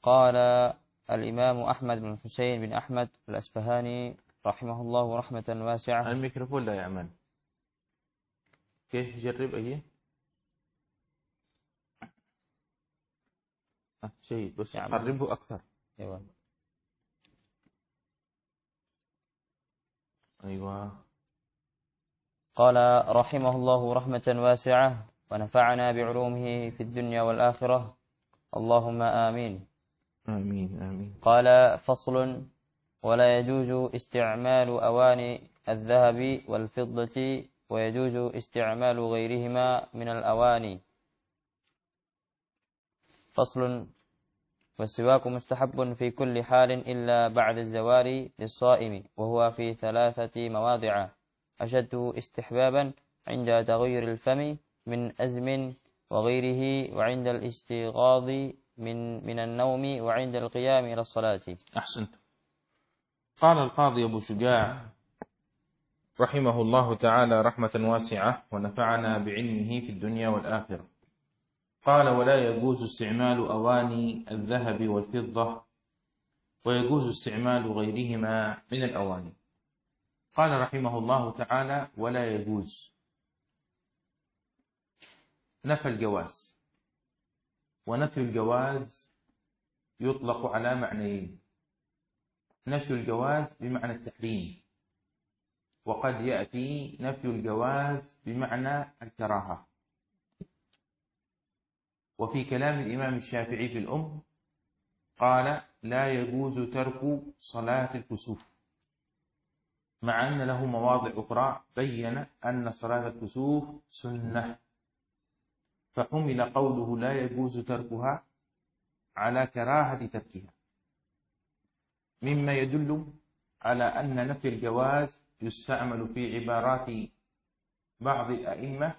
قال الإمام أحمد بن حسين بن أحمد الأسفهاني رحمه الله رحمة واسعة. الميكروفون لا يعمل، كيف جرب أيه شيء بس قربه أكثر. أيوة. قال رحمه الله رحمة واسعة ونفعنا بعلومه في الدنيا والآخرة، اللهم آمين. آمين آمين. قال فصل: ولا يجوز استعمال أواني الذهب والفضة ويجوز استعمال غيرهما من الأواني. فصل: والسواك مستحب في كل حال إلا بعد الزوال للصائم، وهو في 3 مواضع: أشد استحبابا عند تغير الفم من أزم وغيره، وعند الاستيقاظ من النوم، وعند القيام إلى الصلاة. أحسنت. قال القاضي أبو شجاع رحمه الله تعالى رحمة واسعة ونفعنا بعلمه في الدنيا والآخرة، قال: ولا يجوز استعمال أواني الذهب والفضة ويجوز استعمال غيرهما من الأواني. قال رحمه الله تعالى: ولا يجوز، نفى الجواز، ونفي الجواز يطلق على معنيين: نفي الجواز بمعنى التحريم، وقد يأتي نفي الجواز بمعنى الكراهة. وفي كلام الإمام الشافعي في الأم قال: لا يجوز ترك صلاة الكسوف، مع أن له مواضع أخرى بين أن صلاة الكسوف سنة، فحمل قوله لا يجوز تركها على كراهة تركها، مما يدل على أن نفي الجواز يستعمل في عبارات بعض الأئمة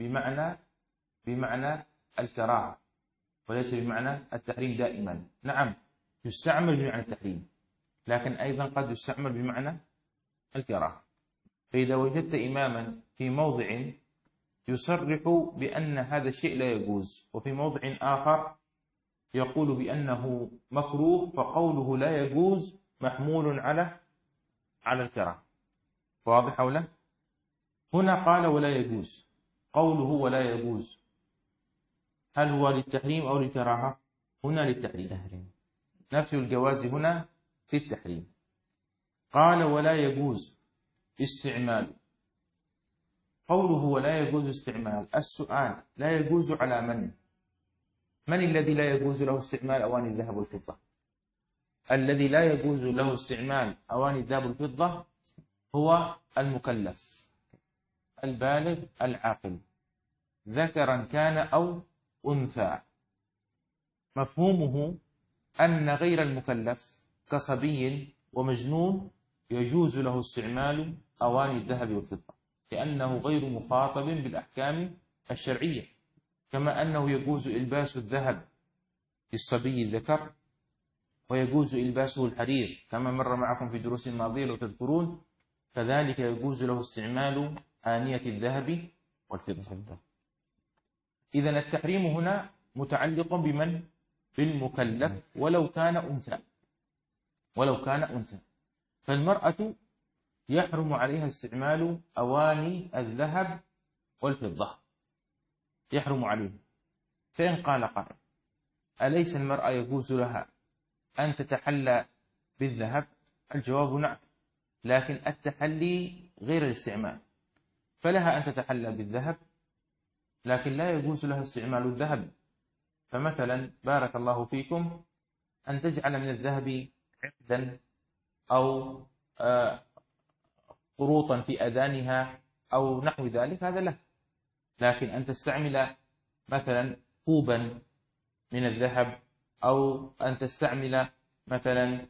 بمعنى الكراهة، وليس بمعنى التحريم دائما. نعم، يستعمل بمعنى التحريم، لكن أيضا قد يستعمل بمعنى الكراهة. فإذا وجدت إماما في موضع يصرح بأن هذا الشيء لا يجوز، وفي موضع آخر يقول بأنه مكروه، فقوله لا يجوز محمول على الكراهة. واضح أو لا؟ هنا قال ولا يجوز، قوله ولا يجوز هل هو للتحريم أو للكراهة؟ هنا للتحريم. نفي الجواز هنا في التحريم. قال ولا يجوز استعمال، قوله ولا يجوز استعمال، السؤال: لا يجوز على من الذي لا يجوز له استعمال أواني الذهب والفضة؟ الذي لا يجوز له استعمال أواني الذهب والفضة هو المكلف البالغ العاقل، ذكرا كان أو أنثى. مفهومه أن غير المكلف كصبي ومجنون يجوز له استعمال أواني الذهب والفضة، لأنه غير مخاطب بالأحكام الشرعية، كما أنه يجوز إلباس الذهب للصبي الذكر، ويجوز إلباسه الحرير كما مر معكم في دروس ماضية لو تذكرون، كذلك يجوز له استعمال آنية الذهب والفضة. إذن التحريم هنا متعلق بمن؟ بالمكلف، ولو كان أنثى. فالمرأة يحرم عليها استعمال أواني الذهب والفضة، يحرم عليها. فإن قال قائل: أليس المرأة يجوز لها أن تتحلى بالذهب؟ الجواب نعم، لكن التحلي غير الاستعمال، فلها أن تتحلى بالذهب لكن لا يجوز لها استعمال الذهب. فمثلا بارك الله فيكم أن تجعل من الذهب عقدا أو قروطا في أذانها أو نحو ذلك، هذا له. لكن أن تستعمل مثلا كوبا من الذهب، أو أن تستعمل مثلا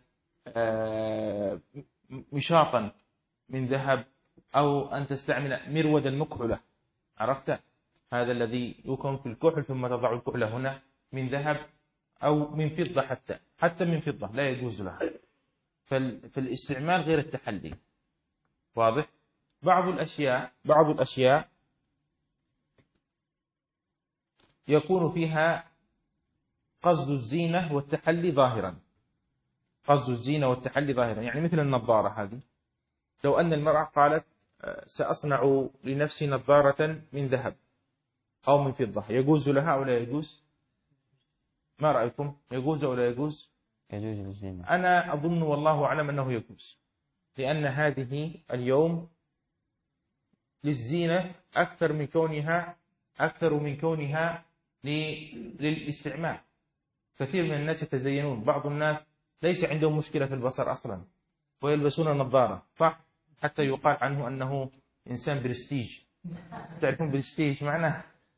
مشاطا من ذهب، أو أن تستعمل مرود المكحلة، عرفت؟ هذا الذي يكون في الكحل ثم تضع الكحل هنا من ذهب أو من فضة، حتى من فضة لا يجوز لها. فالاستعمال غير التحلي. واضح؟ بعض الأشياء يكون فيها قصد الزينة والتحلي ظاهرا، قصد الزينة والتحلي ظاهرا، يعني مثل النظارة هذه، لو أن المرأة قالت سأصنع لنفسي نظارة من ذهب أو من فضة، يجوز لها أو لا يجوز؟ ما رأيكم؟ يجوز أو لا يجوز؟ يجوز للزينة. أنا أظن والله أعلم أنه يجوز، لأن هذه اليوم للزينة أكثر من كونها للاستعمال. كثير من الناس يتزينون، بعض الناس ليس عندهم مشكلة في البصر أصلا ويلبسون نظارة، صح؟ حتى يقال عنه أنه إنسان برستيج. تعرفون برستيج معناه؟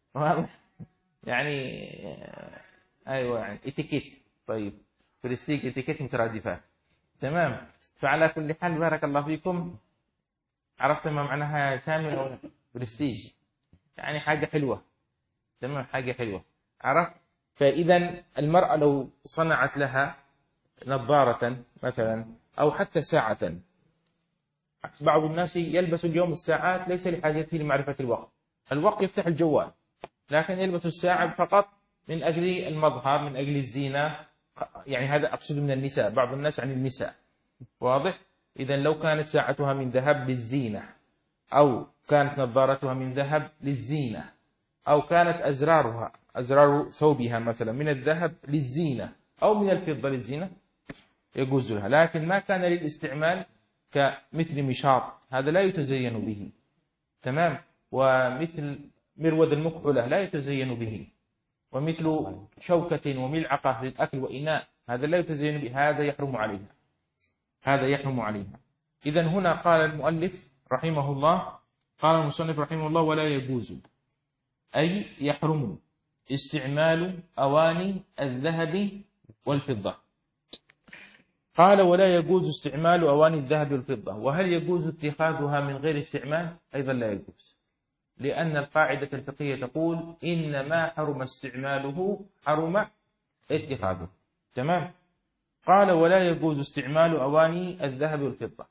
يعني أيوة، يعني إتيكيت. طيب برستيج إتيكيت مترادفات، تمام. فعلى كل حال بارك الله فيكم، عرفت ما معناها شامل أو لا؟ برستيج يعني حاجة حلوة، تمام، حاجة حلوة، عرفت. فإذا المرأة لو صنعت لها نظارة مثلا أو حتى ساعة، بعض الناس يلبس اليوم الساعات ليس لحاجته لمعرفة الوقت، الوقت يفتح الجوال، لكن يلبس الساعة فقط من أجل المظهر، من أجل الزينة، يعني هذا أقصد من النساء، بعض الناس عن النساء، واضح. إذا لو كانت ساعتها من ذهب للزينة، أو كانت نظارتها من ذهب للزينة، أو كانت أزرار ثوبها مثلا من الذهب للزينة أو من الفضة للزينة، يجوز لها. لكن ما كان للاستعمال كمثل مشاط، هذا لا يتزين به، تمام. ومثل مرود المكحلة لا يتزين به، ومثل شوكة وملعقة للأكل وإناء، هذا لا يتزين به، هذا يحرم عليها، هذا يحرم عليها. إذن هنا قال المؤلف رحمه الله، قال المصنف رحمه الله: ولا يجوز، أي يحرم استعمال أواني الذهب والفضة. قال: ولا يجوز استعمال أواني الذهب والفضة. وهل يجوز اتخاذها من غير استعمال؟ أيضا لا يجوز، لأن القاعدة الفقهية تقول: إنما حرم استعماله حرم اتخاذه، تمام. قال: ولا يجوز استعمال أواني الذهب والفضة.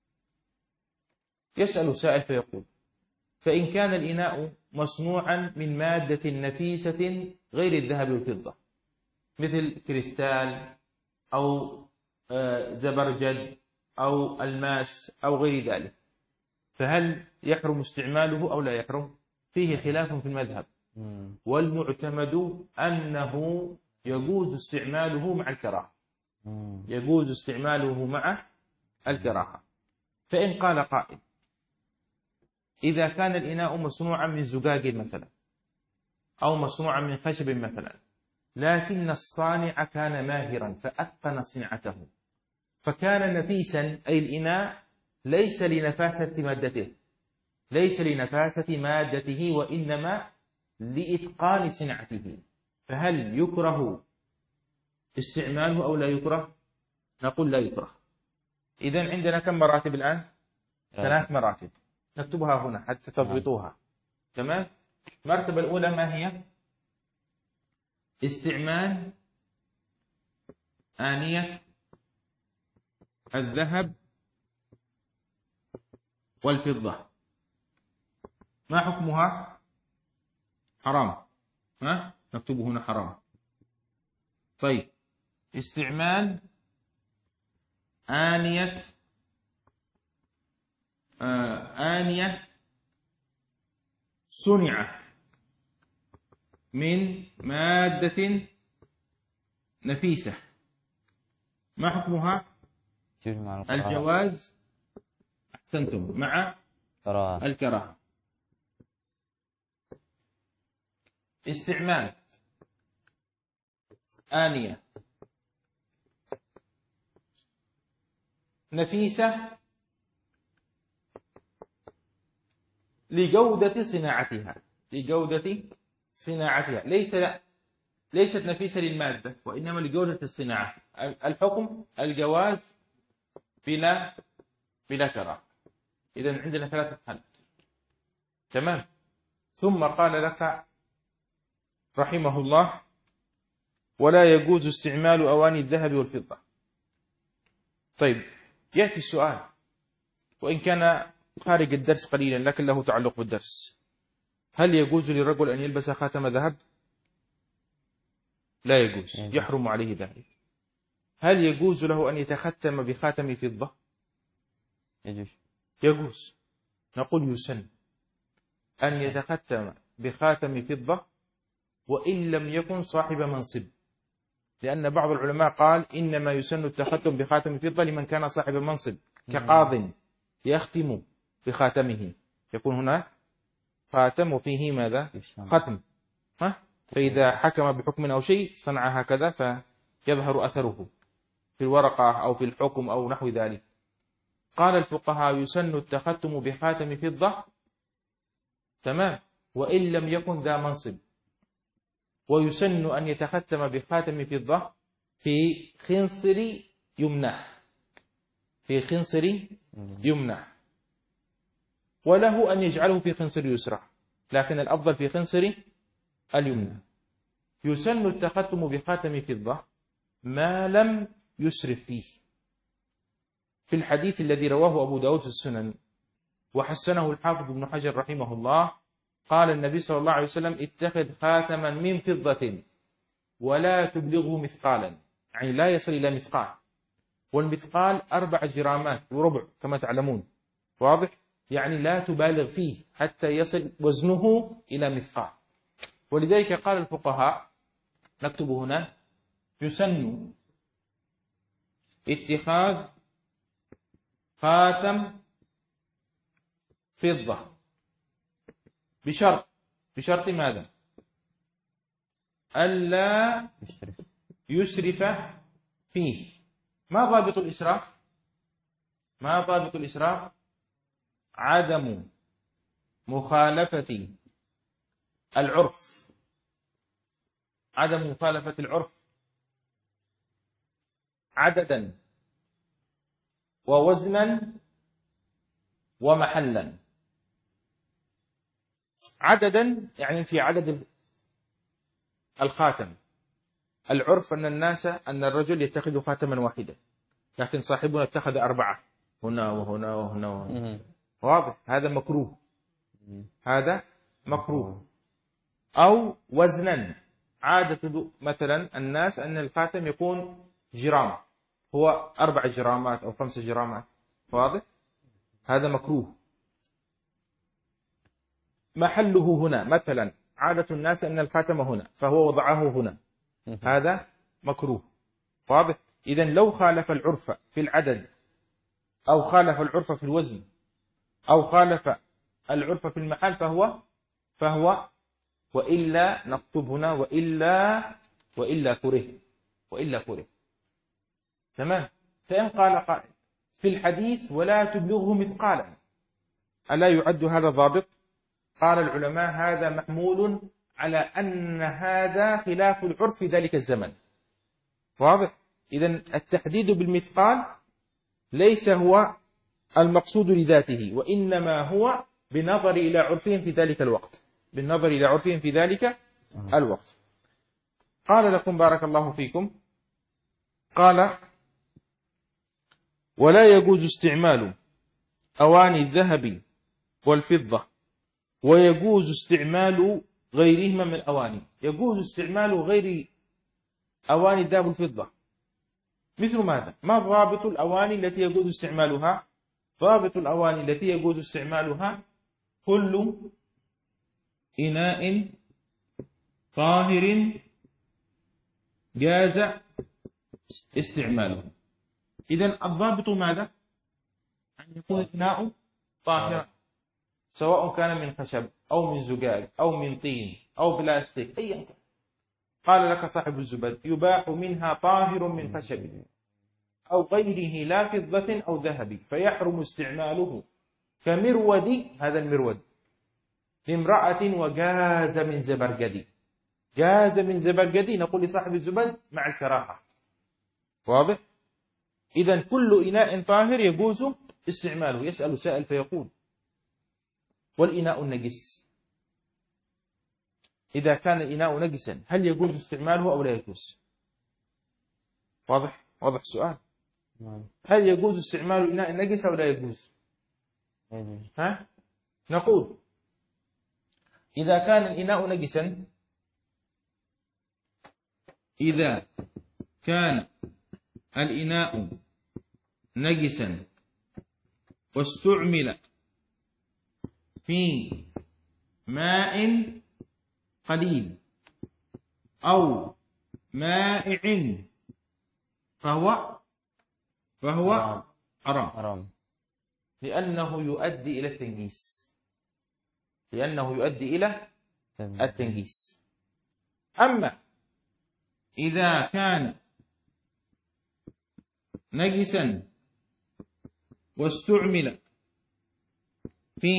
يسأل سائل فيقول: فإن كان الإناء مصنوعا من مادة نفيسة غير الذهب والفضة، مثل كريستال أو زبرجد أو الماس أو غير ذلك، فهل يحرم استعماله أو لا يحرم؟ فيه خلاف في المذهب، والمعتمد أنه يجوز استعماله مع الكراهة، يجوز استعماله مع الكراهة. فإن قال قائل: إذا كان الإناء مصنوعا من زجاج مثلا، أو مصنوعا من خشب مثلا، لكن الصانع كان ماهرا فأتقن صنعته، فكان نفيسا، أي الإناء ليس لنفاسة مادته، ليس لنفاسة مادته، وإنما لإتقان صنعته، فهل يكره استعماله أو لا يكره؟ نقول لا يكره. إذن عندنا كم مراتب الآن؟ 3 مراتب، نكتبها هنا حتى تضبطوها، تمام. المرتبة الأولى ما هي؟ استعمال آنية الذهب والفضة، ما حكمها؟ حرام، نكتبه هنا حرام. طيب، استعمال آنية صنعت من مادة نفيسة، ما حكمها؟ الجواز، أحسنتم، مع الكراهة. استعمال آنية نفيسة لجودة صناعتها، لجودة صناعتها، ليست نفيسة للمادة، وإنما لجودة الصناعة. الحكم الجواز بلا كراهة. إذن عندنا 3 حالات، تمام. ثم قال لك رحمه الله: ولا يجوز استعمال أواني الذهب والفضة. طيب، يأتي السؤال، وإن كان خارج الدرس قليلا لكن له تعلق بالدرس: هل يجوز للرجل أن يلبس خاتم ذهب؟ لا يجوز، يحرم عليه ذلك. هل يجوز له أن يتختم بخاتم فضة؟ يجوز. نقول يسن أن يتختم بخاتم فضة وإن لم يكن صاحب منصب، لأن بعض العلماء قال إنما يسن التختم بخاتم فضة لمن كان صاحب منصب كقاض يختم بخاتمه، يكون هنا خاتم وفيه ماذا؟ ختم. فإذا حكم بحكم أو شيء صنع هكذا فيظهر أثره في الورقة أو في الحكم أو نحو ذلك. قال الفقهاء يسن التختم بخاتم فضة، تمام، وإن لم يكن ذا منصب. ويسن أن يتختم بخاتم فضة في خنصر يمنح، في خنصر يمنح، وله أن يجعله في خنصر يسرى، لكن الأفضل في خنصر اليمنى. يسن التختم بخاتم فضة ما لم يسرف فيه. في الحديث الذي رواه أبو داود في السنن وحسنه الحافظ ابن حجر رحمه الله، قال النبي صلى الله عليه وسلم اتخذ خاتما من فضة ولا تبلغه مثقالا، يعني لا يصل إلى مثقال، والمثقال 4 جرامات وربع كما تعلمون، واضح؟ يعني لا تبالغ فيه حتى يصل وزنه إلى مثقال. ولذلك قال الفقهاء، نكتب هنا، يسن اتخاذ خاتم فضة بشرط ماذا؟ ألا يسرف فيه. ما ضابط الإسراف؟ ما ضابط الإسراف؟ عدم مخالفة العرف، عدم مخالفة العرف عددا ووزنا ومحلا. عددا يعني في عدد الخاتم، العرف أن الناس أن الرجل يتخذ خاتما واحدا، لكن صاحبنا اتخذ 4 هنا وهنا وهنا وهنا. واضح؟ هذا مكروه، هذا مكروه. أو وزنا، عادة مثلا الناس أن الخاتم يكون جرام، هو 4 جرامات أو 5 جرامات، واضح؟ هذا مكروه. محله هنا، مثلا عادة الناس أن الخاتم هنا فهو وضعه هنا، هذا مكروه، واضح؟ إذن لو خالف العرف في العدد أو خالف العرف في الوزن أو خالف العرف في المحل فهو وإلا نكتب هنا وإلا كره. تمام. فإن قال قائل في الحديث ولا تبلغه مثقالا، ألا يعد هذا ضابط؟ قال العلماء هذا محمول على أن هذا خلاف العرف في ذلك الزمن، واضح؟ إذن التحديد بالمثقال ليس هو المقصود لذاته، وإنما هو بالنظر إلى عرفهم في ذلك الوقت، بالنظر إلى عرفهم في ذلك الوقت. قال لكم بارك الله فيكم، قال ولا يجوز استعمال أواني الذهب والفضة ويجوز استعمال غيرهما من الأواني. يجوز استعمال غير أواني الذهب والفضة مثل ماذا؟ ما ضابط الأواني التي يجوز استعمالها؟ ضابط الأواني التي يجوز استعمالها كل إناء طاهر جاز استعماله. إذن الضابط ماذا؟ أن يكون الإناء طاهرا، سواء كان من خشب أو من زجاج أو من طين أو بلاستيك أي كان. قال لك صاحب الزبد يباح منها طاهر من خشب أو غيره لا فضة أو ذهب فيحرم استعماله كمرود، هذا المرود لامرأة وجاز من زبرجدي. جاز من زبرجدي نقول لصاحب الزبد مع الكراهة، واضح؟ إذن كل إناء طاهر يجوز استعماله. يسأل سائل فيقول والإناء النجس، إذا كان الإناء نجسا هل يجوز استعماله أو لا يجوز؟ واضح السؤال؟ هل يجوز استعمال الإناء النجس أو لا يجوز؟ نقول إذا كان الإناء نجسا إذا كان الإناء نجسا واستعمل في ماء قليل أو مائع فهو حرام، لأنه يؤدي إلى التنجيس، أما إذا كان نجسا واستعمل في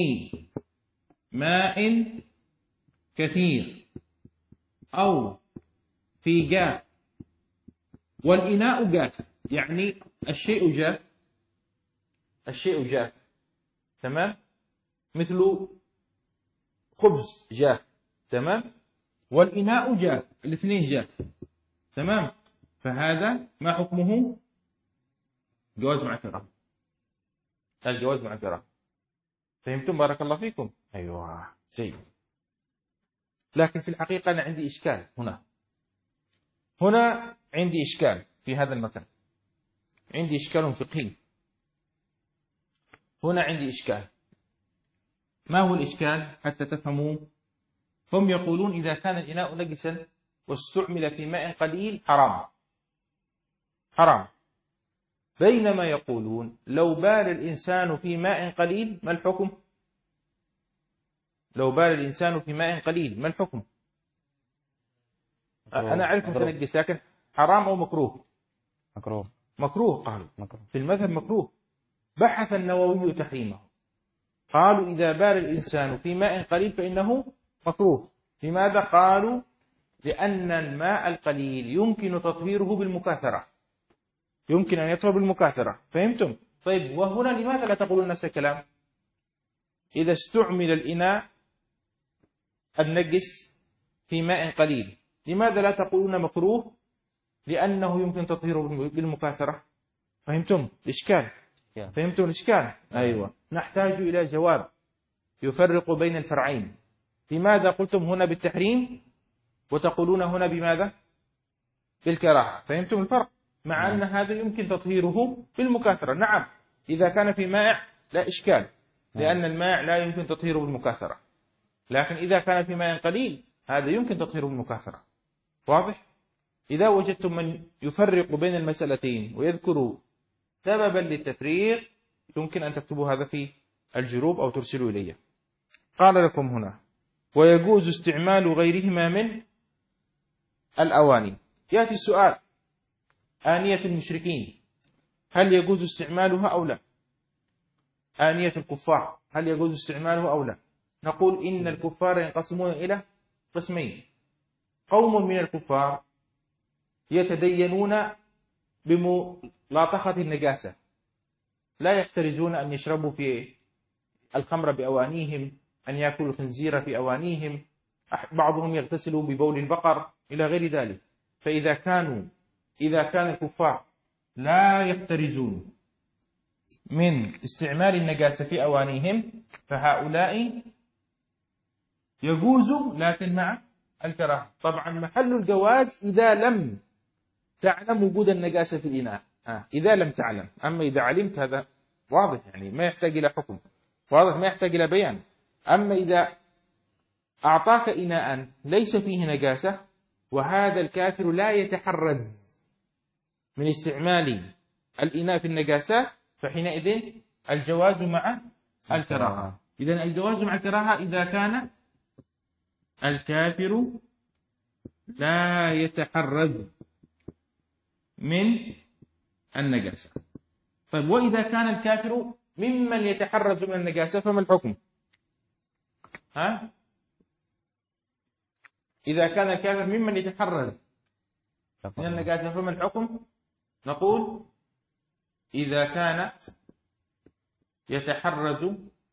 ماء كثير أو في جاف، والإناء جاف، يعني الشيء جاف، تمام، مثل خبز جاف، تمام، والإناء جاف، الاثنين جاف، تمام، فهذا ما حكمه؟ جواز مع الكراهة. الجواز مع الكراهة. فهمتم؟ بارك الله فيكم. أيوة جيد. لكن في الحقيقة أنا عندي إشكال هنا عندي إشكال في هذا المكان، عندي إشكال فقهي. هنا عندي إشكال. ما هو الإشكال حتى تفهموا؟ هم يقولون إذا كان الإناء نجسا واستعمل في ماء قليل حرام، بينما يقولون لو بال الإنسان في ماء قليل ما الحكم؟ لو بال الإنسان في ماء قليل ما الحكم؟ أنا أعرف متنجس، لكن حرام أو مكروه؟ مكروه قالوا. في المذهب مكروه. بحث النووي تحريمه، قالوا إذا بال الإنسان في ماء قليل فإنه مكروه. لماذا؟ قالوا لأن الماء القليل يمكن تطهيره بالمكاثرة، يمكن أن يطهر بالمكاثرة. فهمتم؟ طيب، وهنا لماذا لا تقولون نفس الكلام؟ إذا استعمل الإناء النجس في ماء قليل، لماذا لا تقولون مكروه؟ لأنه يمكن تطهيره بالمكاثرة. فهمتم الإشكال؟ فهمتم الإشكال؟ أيوة. نحتاج إلى جواب يفرق بين الفرعين. لماذا قلتم هنا بالتحريم وتقولون هنا بماذا؟ بالكراهة. فهمتم الفرق؟ مع أن هذا يمكن تطهيره بالمكاثرة. نعم، إذا كان في مائع لا إشكال، لأن المائع لا يمكن تطهيره بالمكاثرة، لكن إذا كان في ماء قليل هذا يمكن تطهيره بالمكاثرة. واضح؟ إذا وجدتم من يفرق بين المسألتين ويذكر سببا للتفريق يمكن أن تكتبوا هذا في الجروب أو ترسلوا إلي. قال لكم هنا ويجوز استعمال غيرهما من الأواني. يأتي السؤال: آنية المشركين هل يجوز استعمالها أو لا؟ آنية الكفار هل يجوز استعمالها أو لا؟ نقول إن الكفار ينقسمون إلى قسمين: قوم من الكفار يتدينون بملاطخة النجاسة، لا يحترزون أن يشربوا في الخمر بأوانيهم، أن يأكلوا الخنزير في أوانيهم، بعضهم يغتسلوا ببول البقر إلى غير ذلك. فإذا كان الكفار لا يحترزون من استعمال النجاسة في أوانيهم فهؤلاء يجوز، لكن مع الكراهة. طبعا محل الجواز إذا لم تعلم وجود النجاسة في الإناء، إذا لم تعلم. أما إذا علمت هذا واضح، يعني ما يحتاج إلى حكم، واضح، ما يحتاج إلى بيان. أما إذا أعطاك إناء ليس فيه نجاسة وهذا الكافر لا يتحرز من استعمال الإناء في النجاسة فحينئذ الجواز مع الكراهة. إذن الجواز مع الكراهة إذا كان الكافر لا يتحرز من النجاسة. طيب، وإذا كان الكافر ممن يتحرز من النجاسة فما الحكم؟ إذا كان الكافر ممن يتحرز من النجاسة فما الحكم؟ نقول إذا كان يتحرز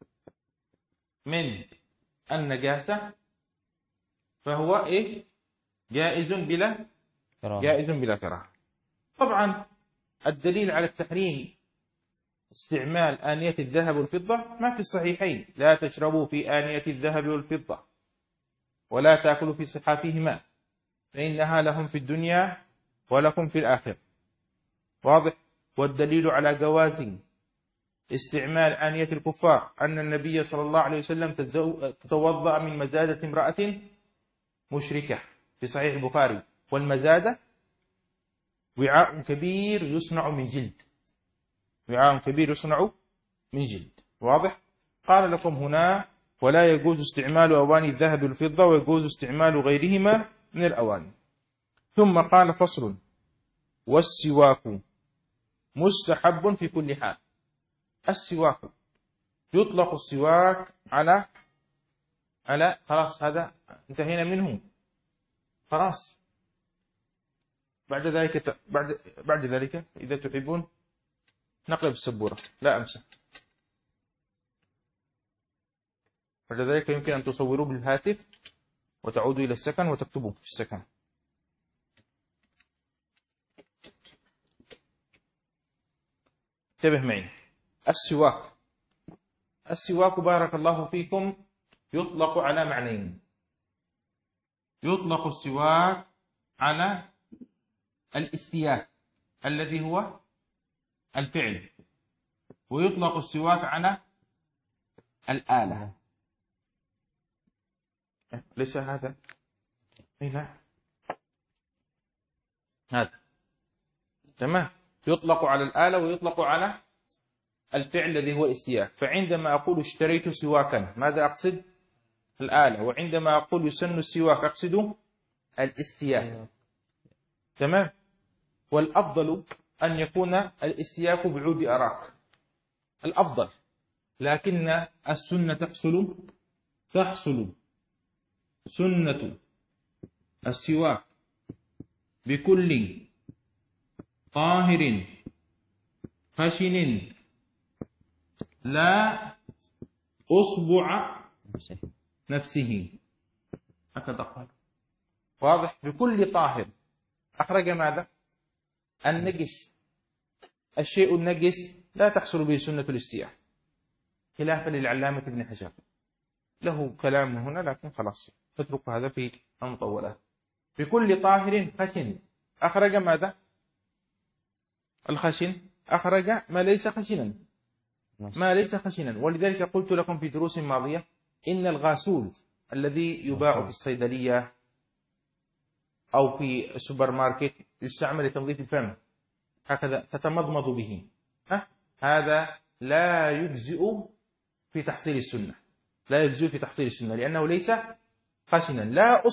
من النجاسة فهو جائز بلا كراهة. طبعا الدليل على التحريم استعمال آنية الذهب والفضة ما في الصحيحين: لا تشربوا في آنية الذهب والفضة ولا تأكلوا في صحافهما. فإنها لهم في الدنيا ولكم في الآخرة. واضح. والدليل على جواز استعمال آنية الكفار أن النبي صلى الله عليه وسلم تتوضأ من مزادة امرأة مشركة في صحيح البخاري. والمزادة وعاء كبير يصنع من جلد، وعاء كبير يصنع من جلد. واضح. قال لكم هنا ولا يجوز استعمال أواني الذهب والفضة ويجوز استعمال غيرهما من الأواني. ثم قال فصل والسواك مستحب في كل حال. السواك يطلق السواك على خلاص هذا انتهينا منه خلاص. بعد ذلك إذا تحبون نقلب السبورة، لا أمسح. بعد ذلك يمكن أن تصوروا بالهاتف وتعودوا إلى السكن وتكتبوا في السكن. انتبه معي. السواك بارك الله فيكم يطلق على معنيين. يطلق السواك على الاستياك الذي هو الفعل، ويطلق السواك على الآلة. ليس هذا؟ لا هذا تمام. يطلق على الآلة ويطلق على الفعل الذي هو الاستياك. فعندما أقول اشتريت سواكا ماذا أقصد؟ الآلة. وعندما أقول يسن السواك أقصد الاستياك. تمام. والأفضل أن يكون الاستياك بعود أراك الأفضل، لكن السنة تحصل سنة السواك بكل طاهر خشن لا أصبع نفسه. هكذا قال. واضح. بكل طاهر. أخرج ماذا؟ النجس. الشيء النجس لا تحصل به سنة الاستياك، خلافا للعلامة ابن حجر، له كلام هنا لكن خلاص نترك هذا في المطولات. بكل طاهر خشن. أخرج ماذا؟ الخشن أخرج ما ليس خشنا. ولذلك قلت لكم في دروس ماضية إن الغاسول الذي يباع في الصيدلية أو في السوبر ماركت يستعمل لتنظيف الفم، هكذا تتمضمض به، هذا لا يجزئ في تحصيل السنة، لأنه ليس خشنا. لا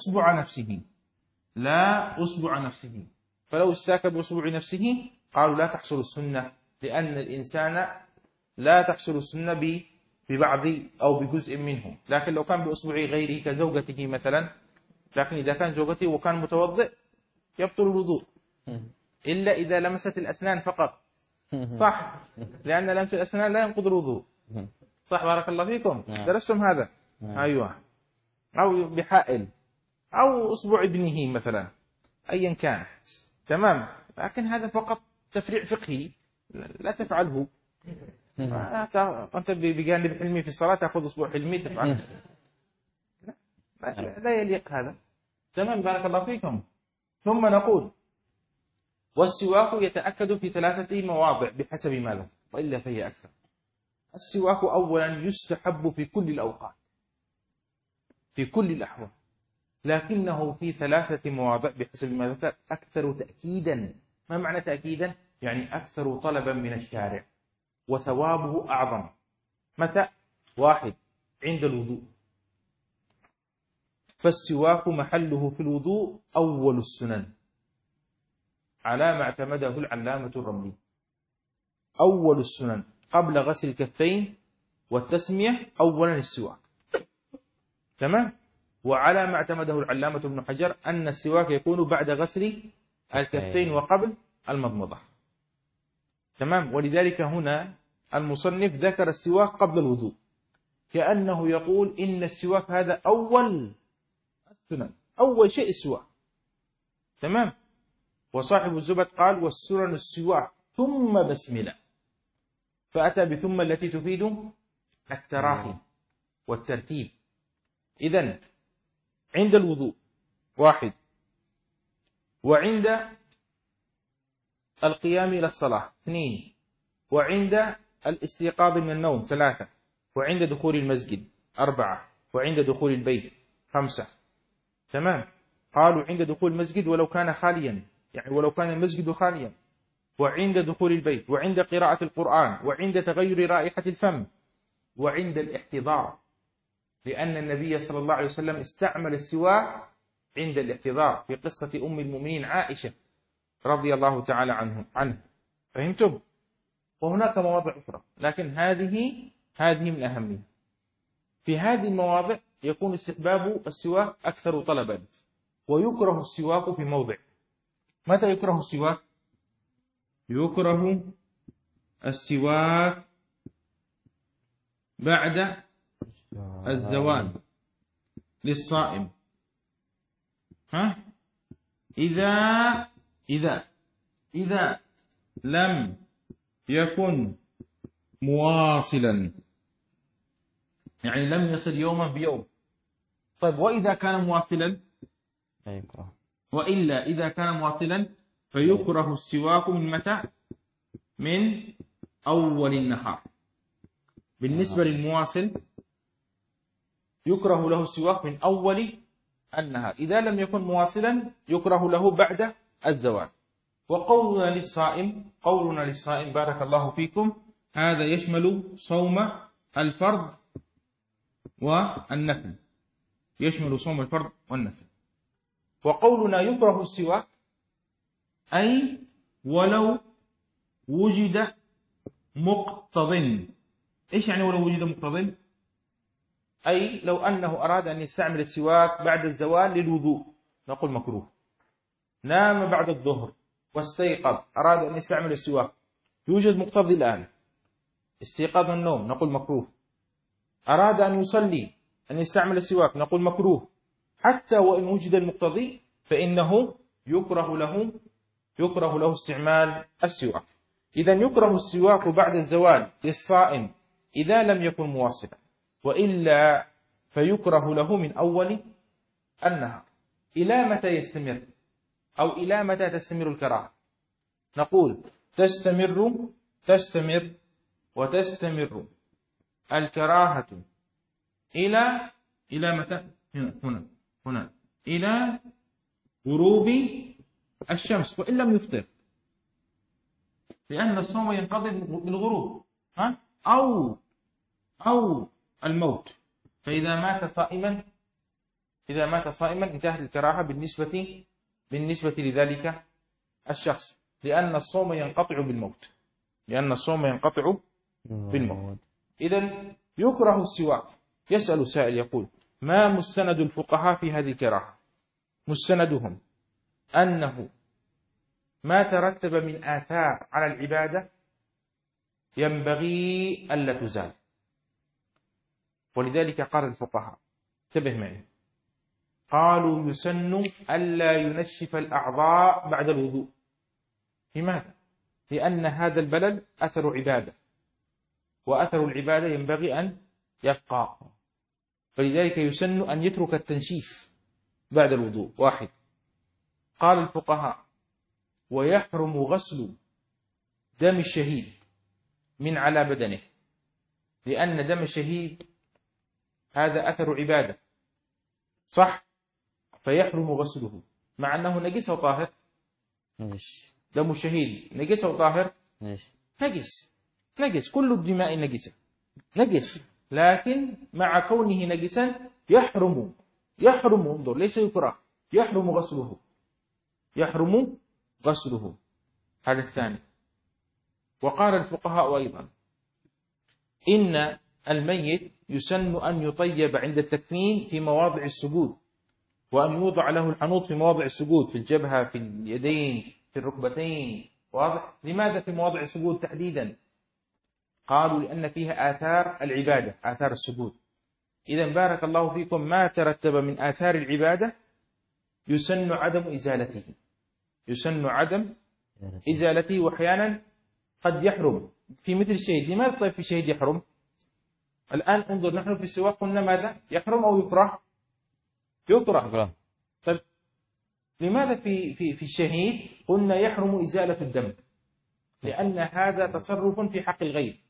أصبع نفسه. فلو استاك بأصبع نفسه قالوا لا تحصل السنة، لأن الإنسان لا تحصل السنة ببعض أو بجزء منه. لكن لو كان بأصبع غيره كزوجته مثلا، لكن إذا كان زوجته وكان متوضئ يبطل الوضوء إلا إذا لمست الأسنان فقط. صح، لأن لمس الأسنان لا ينقض الوضوء. صح، بارك الله فيكم. درستم هذا؟ أيوة. أو بحائل أو أصبع ابنه مثلا، أيا كان. تمام. لكن هذا فقط تفريع فقهي، لا تفعله. أنت بجانب حلمي في الصلاة تأخذ أصبع حلمي تفعل، لا يليق هذا. تمام، بارك الله فيكم. ثم نقول والسواك يتأكد في 3 مواضع بحسب ما ذكر، وإلا فهي أكثر. السواك أولا يستحب في كل الأوقات في كل الأحوال، لكنه في 3 مواضع بحسب ما ذكر أكثر تأكيدا. ما معنى تأكيدا؟ يعني أكثر طلبا من الشارع وثوابه أعظم. متى؟ 1 عند الوضوء، فالسواك محله في الوضوء أول السنن على ما اعتمده العلامة الرملي. أول السنن قبل غسل الكفين والتسمية أولا السواك. تمام. وعلى ما اعتمده العلامة ابن حجر أن السواك يكون بعد غسل الكفين وقبل المضمضة. تمام. ولذلك هنا المصنف ذكر السواك قبل الوضوء، كأنه يقول إن السواك هذا أول السنن، أول شيء السواك. تمام. وصاحب الزبد قال والسنن السواك ثم بسملة، فأتى بثم التي تفيد التراخي والترتيب. إذن عند الوضوء 1 وعند القيام إلى الصلاة 2، وعند الاستيقاظ من النوم 3، وعند دخول المسجد 4، وعند دخول البيت 5. تمام. قالوا عند دخول المسجد ولو كان خاليا، يعني ولو كان المسجد خاليا، وعند دخول البيت، وعند قراءة القرآن، وعند تغير رائحة الفم، وعند الاحتضار، لأن النبي صلى الله عليه وسلم استعمل السواك عند الاحتضار في قصة أم المؤمنين عائشة رضي الله تعالى عنها. فهمتم؟ وهناك مواضع أخرى، لكن هذه من أهمها. في هذه المواضع يكون استحباب السواك أكثر طلبا، ويكره السواك في موضع. متى يكره السواك؟ يكره السواك بعد الزوال للصائم. إذا لم يكن مواصلا، يعني لم يصل يوما بيوم. طيب وإذا كان مواصلا؟ وإلا إذا كان مواصلا فيكره السواك من متى؟ من أول النهار. بالنسبة للمواصل يكره له السواك من أول النهار. إذا لم يكن مواصلا يكره له بعد الزوال. وقولنا للصائم بارك الله فيكم، هذا يشمل صوم الفرض والنفل، يشمل صوم الفرض والنفل. وقولنا يكره السواك أي ولو وجد مقتضٍ. إيش يعني ولو وجد مقتضٍ؟ أي لو أنه أراد أن يستعمل السواك بعد الزوال للوضوء نقول مكروه. نام بعد الظهر واستيقظ أراد أن يستعمل السواك، يوجد مقتضي الآن، استيقاظ من النوم نقول مكروه. أراد أن يصلي أن يستعمل السواك نقول مكروه. حتى وإن وجد المقتضي فإنه يكره له استعمال السواك. إذن يكره السواك بعد الزوال للصائم إذا لم يكن مواصلا، وإلا فيكره له من أول النهار. إلى متى يستمر؟ أو إلى متى تستمر الكراهة؟ نقول تستمر وتستمر الكراهة إلى متى؟ هنا إلى غروب الشمس، وإن لم يفطر، لأن الصوم ينقضي بالغروب أو الموت. فإذا مات صائما انتهت الكراهة بالنسبة لذلك الشخص، لأن الصوم ينقطع بالموت. إذن يكره السواك. يسأل سائل يقول: ما مستند الفقهاء في هذه الكراهة؟ مستندهم أنه ما ترتب من آثار على العبادة ينبغي ألا تزال. ولذلك قال الفقهاء، انتبه معي، قالوا يسن ألا ينشف الأعضاء بعد الوضوء. لماذا؟ لأن هذا البلل أثر عبادة، وأثر العبادة ينبغي أن يبقى، فلذلك يسن أن يترك التنشيف بعد الوضوء. 1. قال الفقهاء: ويحرم غسل دم الشهيد من على بدنه، لأن دم الشهيد هذا أثر عبادة، صح؟ فيحرم غسله، مع أنه نجس وطاهر. دم الشهيد نجس وطاهر؟ نجس، كل الدماء نجس، لكن مع كونه نجسا يحرم، انظر، ليس يكره، يحرم غسله. هذا الثاني. وقال الفقهاء أيضا: إن الميت يسن أن يطيب عند التكفين في مواضع السجود، وأن يوضع له الحنوط في مواضع السجود، في الجبهة، في اليدين، في الركبتين. واضح؟ لماذا في مواضع السجود تحديدا؟ قالوا لأن فيها آثار العبادة، آثار السجود. إذن بارك الله فيكم، ما ترتب من آثار العبادة يسن عدم إزالته، وأحيانا قد يحرم في مثل الشهيد. لماذا طيب في الشهيد يحرم؟ الآن انظر، نحن في السواك قلنا ماذا؟ يحرم أو يكره؟ يكره. طيب لماذا في الشهيد قلنا يحرم إزالة الدم؟ لأن هذا تصرف في حق الغير.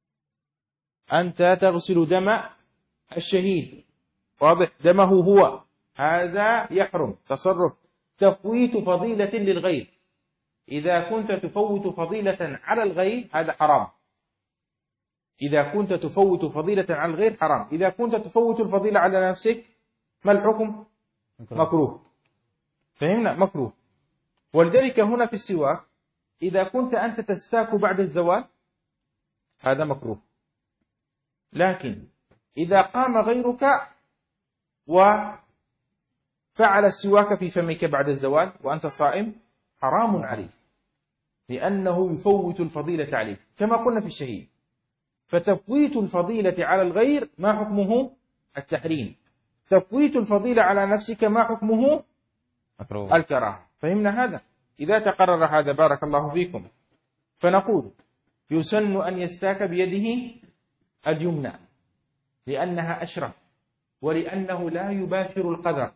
أنت تغسل دم الشهيد، واضح، دمه هو، هذا يحرم، تصرف تفويت فضيلة للغير. إذا كنت تفوت فضيلة على الغير هذا حرام. إذا كنت تفوت فضيلة على الغير حرام. إذا كنت تفوت الفضيلة على نفسك ما الحكم؟ مكروه. فهمنا؟ مكروه. ولذلك هنا في السواك إذا كنت أنت تستاك بعد الزوال هذا مكروه، لكن إذا قام غيرك وفعل السواك في فمك بعد الزوال وأنت صائم حرام عليك، لأنه يفوت الفضيلة عليك كما قلنا في الشهيد. فتفويت الفضيلة على الغير ما حكمه؟ التحريم. تفويت الفضيلة على نفسك ما حكمه؟ الكراهة. فهمنا هذا؟ إذا تقرر هذا بارك الله فيكم فنقول يسن أن يستاك بيده اليمنى لأنها أشرف، ولأنه لا يباشر القدر،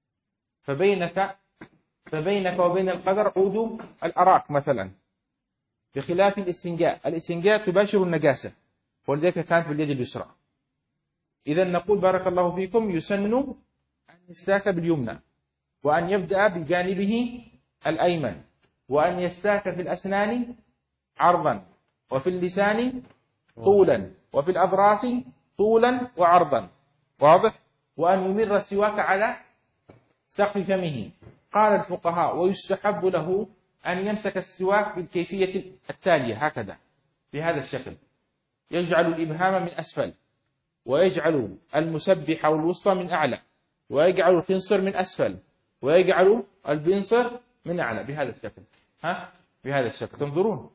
فبينك وبين القدر عود الأراك مثلا، بخلاف الاستنجاء. الاستنجاء تباشر النجاسة، ولذلك كانت باليد اليسرى. إذا نقول بارك الله فيكم يسن أن يستاك باليمنى، وأن يبدأ بجانبه الأيمن، وأن يستاك في الأسنان عرضا، وفي اللسان طولا، وفي الأظراف طولا وعرضا، واضح، وأن يمر السواك على سقف فمه. قال الفقهاء ويستحب له أن يمسك السواك بالكيفية التالية هكذا بهذا الشكل، يجعل الإبهام من أسفل، ويجعل المسبحة والوسطى من أعلى، ويجعل الخنصر من أسفل، ويجعل البنصر من أعلى بهذا الشكل. بهذا الشكل تنظرون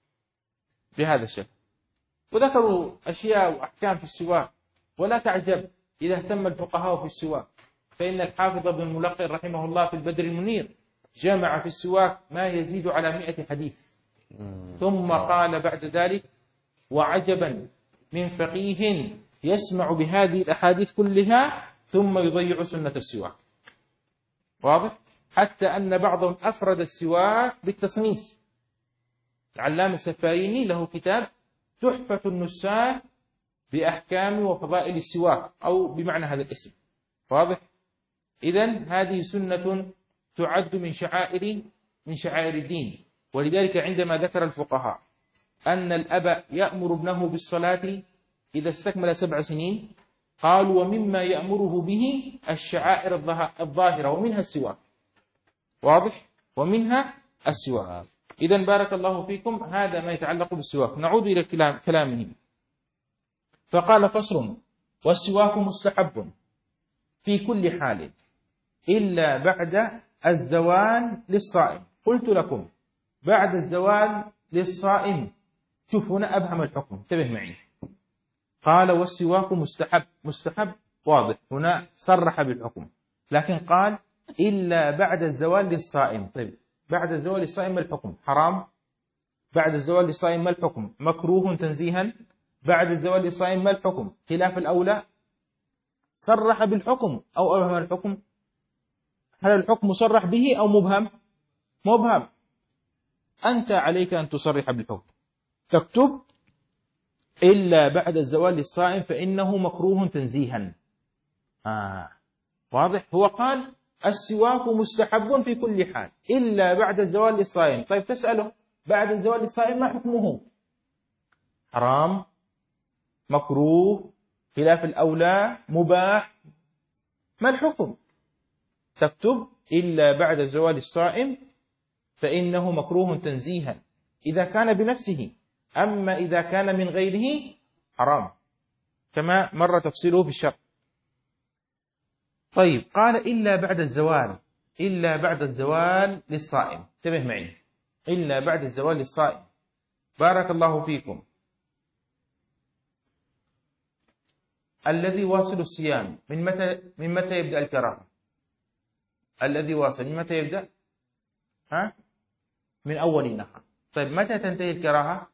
بهذا الشكل. وذكروا أشياء وأحكام في السواك، ولا تعجب إذا اهتم الفقهاء في السواك، فإن الحافظ بن الملقن رحمه الله في البدر المنير جمع في السواك ما يزيد على 100 حديث. ثم قال بعد ذلك وعجبا من فقيه يسمع بهذه الأحاديث كلها ثم يضيع سنة السواك. واضح؟ حتى أن بعضهم أفرد السواك بالتصنيف. العلامة السفاريني له كتاب تحفة النساك بأحكام وفضائل السواك، أو بمعنى هذا الاسم. واضح؟ إذن هذه سنة تعد من شعائر الدين. ولذلك عندما ذكر الفقهاء أن الأب يأمر ابنه بالصلاة إذا استكمل 7 سنين، قالوا ومما يأمره به الشعائر الظاهرة ومنها السواك. واضح؟ ومنها السواك. إذن بارك الله فيكم هذا ما يتعلق بالسواك. نعود إلى كلامه. فقال فصل والسواك مستحب في كل حال إلا بعد الزوال للصائم. قلت لكم بعد الزوال للصائم، شوف هنا أبهم الحكم، انتبه معي. قال والسواك مستحب واضح، هنا صرح بالحكم، لكن قال إلا بعد الزوال للصائم. طيب بعد الزوال للصائم ما الحكم؟ حرام. بعد الزوال للصائم ما الحكم؟ مكروه تنزيها. بعد الزوال للصائم ما الحكم؟ خلاف الأولى. صرح بالحكم أو أبهم الحكم؟ هل الحكم مصرح به أو مبهم؟ مبهم. أنت عليك أن تصرح بالحكم، تكتب إلا بعد الزوال للصائم فإنه مكروه تنزيها. واضح؟ هو قال السواك مستحب في كل حال إلا بعد الزوال للصائم. طيب تسأله بعد الزوال للصائم ما حكمه؟ حرام، مكروه، خلاف الأولى، مباح، ما الحكم؟ تكتب إلا بعد الزوال الصائم فإنه مكروه تنزيها إذا كان بنفسه، أما إذا كان من غيره حرام، كما مر تفصيله في الشرح. طيب قال إلا بعد الزوال، إلا بعد الزوال للصائم، انتبه معي، إلا بعد الزوال للصائم. بارك الله فيكم. الذي واصل الصيام من متى يبدأ الكراهة؟ الذي واصل من متى يبدأ؟ من أول النهار. طيب متى تنتهي الكراهة؟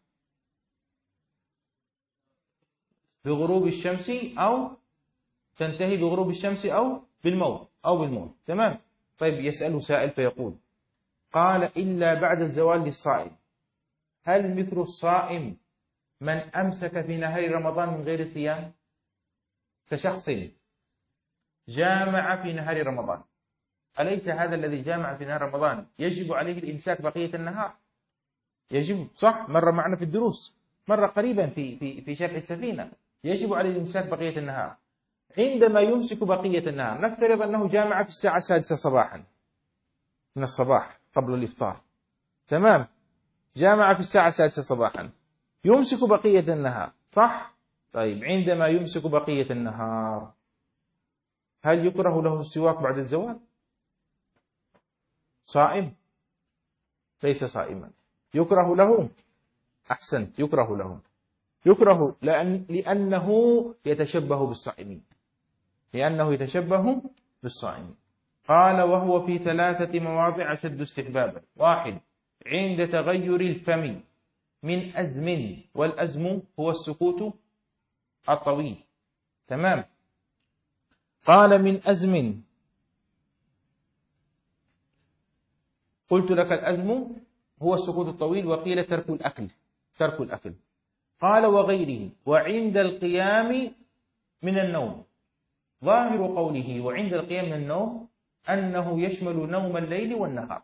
بغروب الشمس، أو تنتهي بغروب الشمس أو بالموت تمام. طيب يسأله سائل فيقول: قال إلا بعد الزوال للصائم، هل مثل الصائم من أمسك في نهار رمضان من غير صيام؟ كشخص جامع في نهار رمضان، أليس هذا الذي جامع في نهار رمضان يجب عليه الإمساك بقية النهار؟ يجب، صح؟ مر معنا في الدروس، مر قريبا في شرح السفينة، يجب عليه الإمساك بقية النهار. عندما يمسك بقية النهار، نفترض أنه جامع في الساعة 6 صباحا من الصباح قبل الإفطار، تمام؟ جامع في الساعة 6 صباحا، يمسك بقية النهار، صح؟ طيب عندما يمسك بقية النهار، هل يكره له السواك بعد الزوال؟ صائم؟ ليس صائما. يكره له؟ أحسنت، يكره له. يكره لأنه يتشبه بالصائمين، لأنه يتشبه بالصائمين. قال: وهو في 3 مواضع أشد استحبابا. 1: عند تغير الفم من أزم، والأزم هو السكوت الطويل، تمام؟ قال: من أزم، قلت لك الأزم هو السكوت الطويل، وقيل ترك الأكل، ترك الأكل. قال: وغيره، وعند القيام من النوم. ظاهر قوله وعند القيام من النوم أنه يشمل نوم الليل والنهار،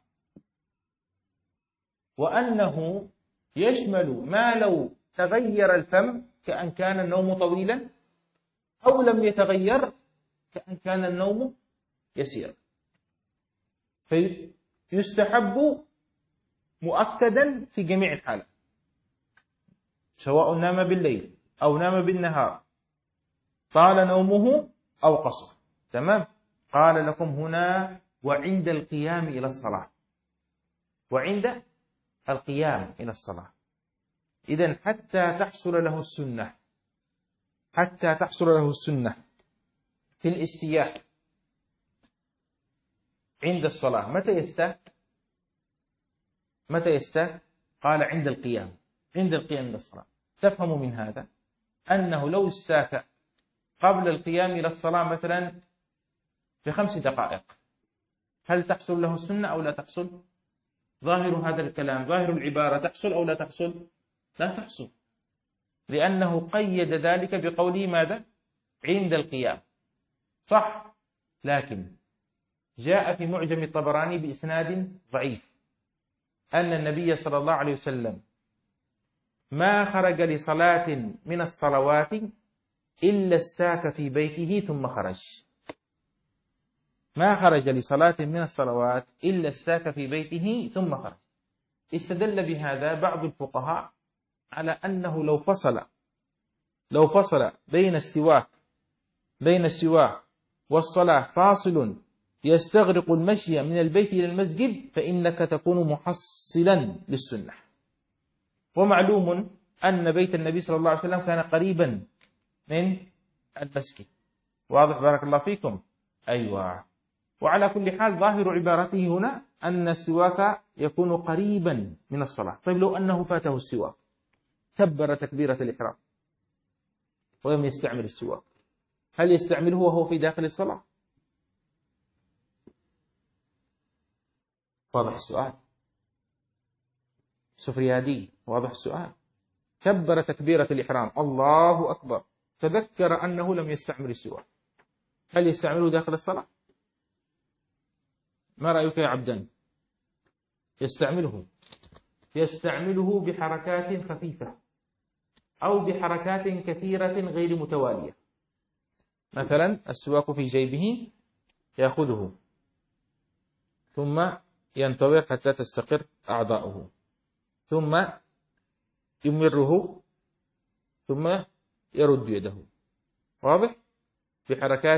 وأنه يشمل ما لو تغير الفم كأن كان النوم طويلا، أو لم يتغير كأن كان النوم يسير. فيستحب مؤكدا في جميع الحالات، سواء نام بالليل أو نام بالنهار، طال نومه أو قصر، تمام؟ قال لكم هنا: وعند القيام إلى الصلاة، وعند القيام إلى الصلاة. إذن حتى تحصل له السنة، حتى تحصل له السنة في الاستياء عند الصلاة، متى يستاء؟ متى يستاء؟ قال: عند القيام، عند القيام إلى الصلاة. تفهم من هذا أنه لو استاك قبل القيام إلى الصلاة مثلا ب5 دقائق، هل تحصل له السنة أو لا تحصل؟ ظاهر هذا الكلام، ظاهر العبارة، تحصل أو لا تحصل؟ لا تحصل، لأنه قيد ذلك بقوله ماذا؟ عند القيام، صح؟ لكن جاء في معجم الطبراني بإسناد ضعيف أن النبي صلى الله عليه وسلم ما خرج لصلاة من الصلوات إلا استاك في بيته ثم خرج. ما خرج لصلاة من الصلوات إلا استاك في بيته ثم خرج. استدل بهذا بعض الفقهاء على أنه لو فصل بين السواك والصلاة فاصل يستغرق المشي من البيت إلى المسجد، فإنك تكون محصلا للسنة. ومعلوم أن بيت النبي صلى الله عليه وسلم كان قريبا من المسجد، واضح؟ بارك الله فيكم. أيوة. وعلى كل حال ظاهر عبارته هنا أن السواك يكون قريبا من الصلاة. طيب لو أنه فاته السواك، كبر تكبيرة الإحرام ولم يستعمل السواك، هل يستعمله وهو في داخل الصلاة؟ واضح السؤال؟ سفريادي، واضح السؤال؟ كبر تكبيرة الإحرام، الله أكبر، تذكر أنه لم يستعمل السواك، هل يستعمله داخل الصلاة؟ ما رأيك يا عبدان؟ يستعمله بحركات خفيفة أو بحركات كثيرة غير متوالية. مثلا السواك في جيبه، يأخذه ثم ينتظر حتى تستقر أعضاؤه، ثم يمره، ثم يرد يده، واضح؟ بحركات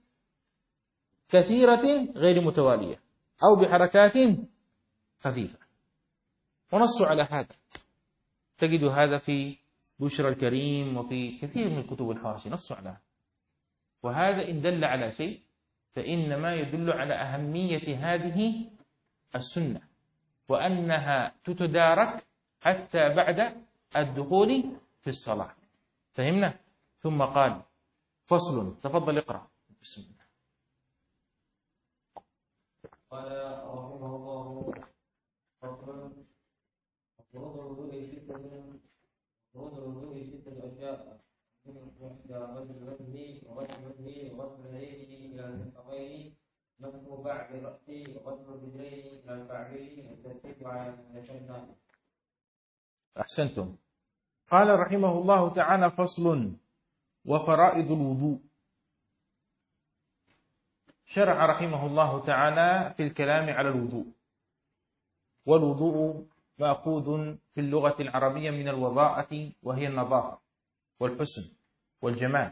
كثيرة غير متوالية أو بحركات خفيفة. ونص على هذا، تجد هذا في بشرى الكريم وفي كثير من كتب الحواشي، نص على هذا. وهذا إن دل على شيء فإنما يدل على أهمية هذه السنة، وأنها تتدارك حتى بعد الدخول في الصلاة. فهمنا؟ ثم قال: فصل، تفضل اقرأ. بسم الله. قال رحمه الله: فصل. فروض الوضوء ستة أشياء: غسل الوجه وغسل اليدين وغسل اليدين إلى المرفقين، مسح بعد الرأس وغسل الرجلين إلى الكعبين، والترتيب على المتشنع. أحسنتم. قال رحمه الله تعالى: فصل. وفرائض الوضوء. شرع رحمه الله تعالى في الكلام على الوضوء. والوضوء مأخوذ في اللغة العربية من الوضاءة، وهي النظافة والحسن والجمال،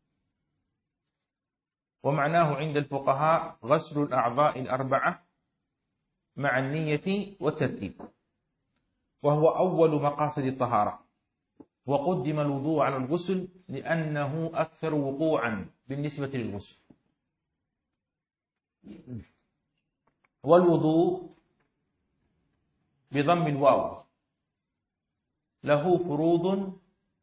ومعناه عند الفقهاء غسل الأعضاء الأربعة مع النية والترتيب، وهو أول مقاصد الطهارة. وقدم الوضوء على الغسل لأنه أكثر وقوعا بالنسبة للغسل. والوضوء بضم الواو له فروض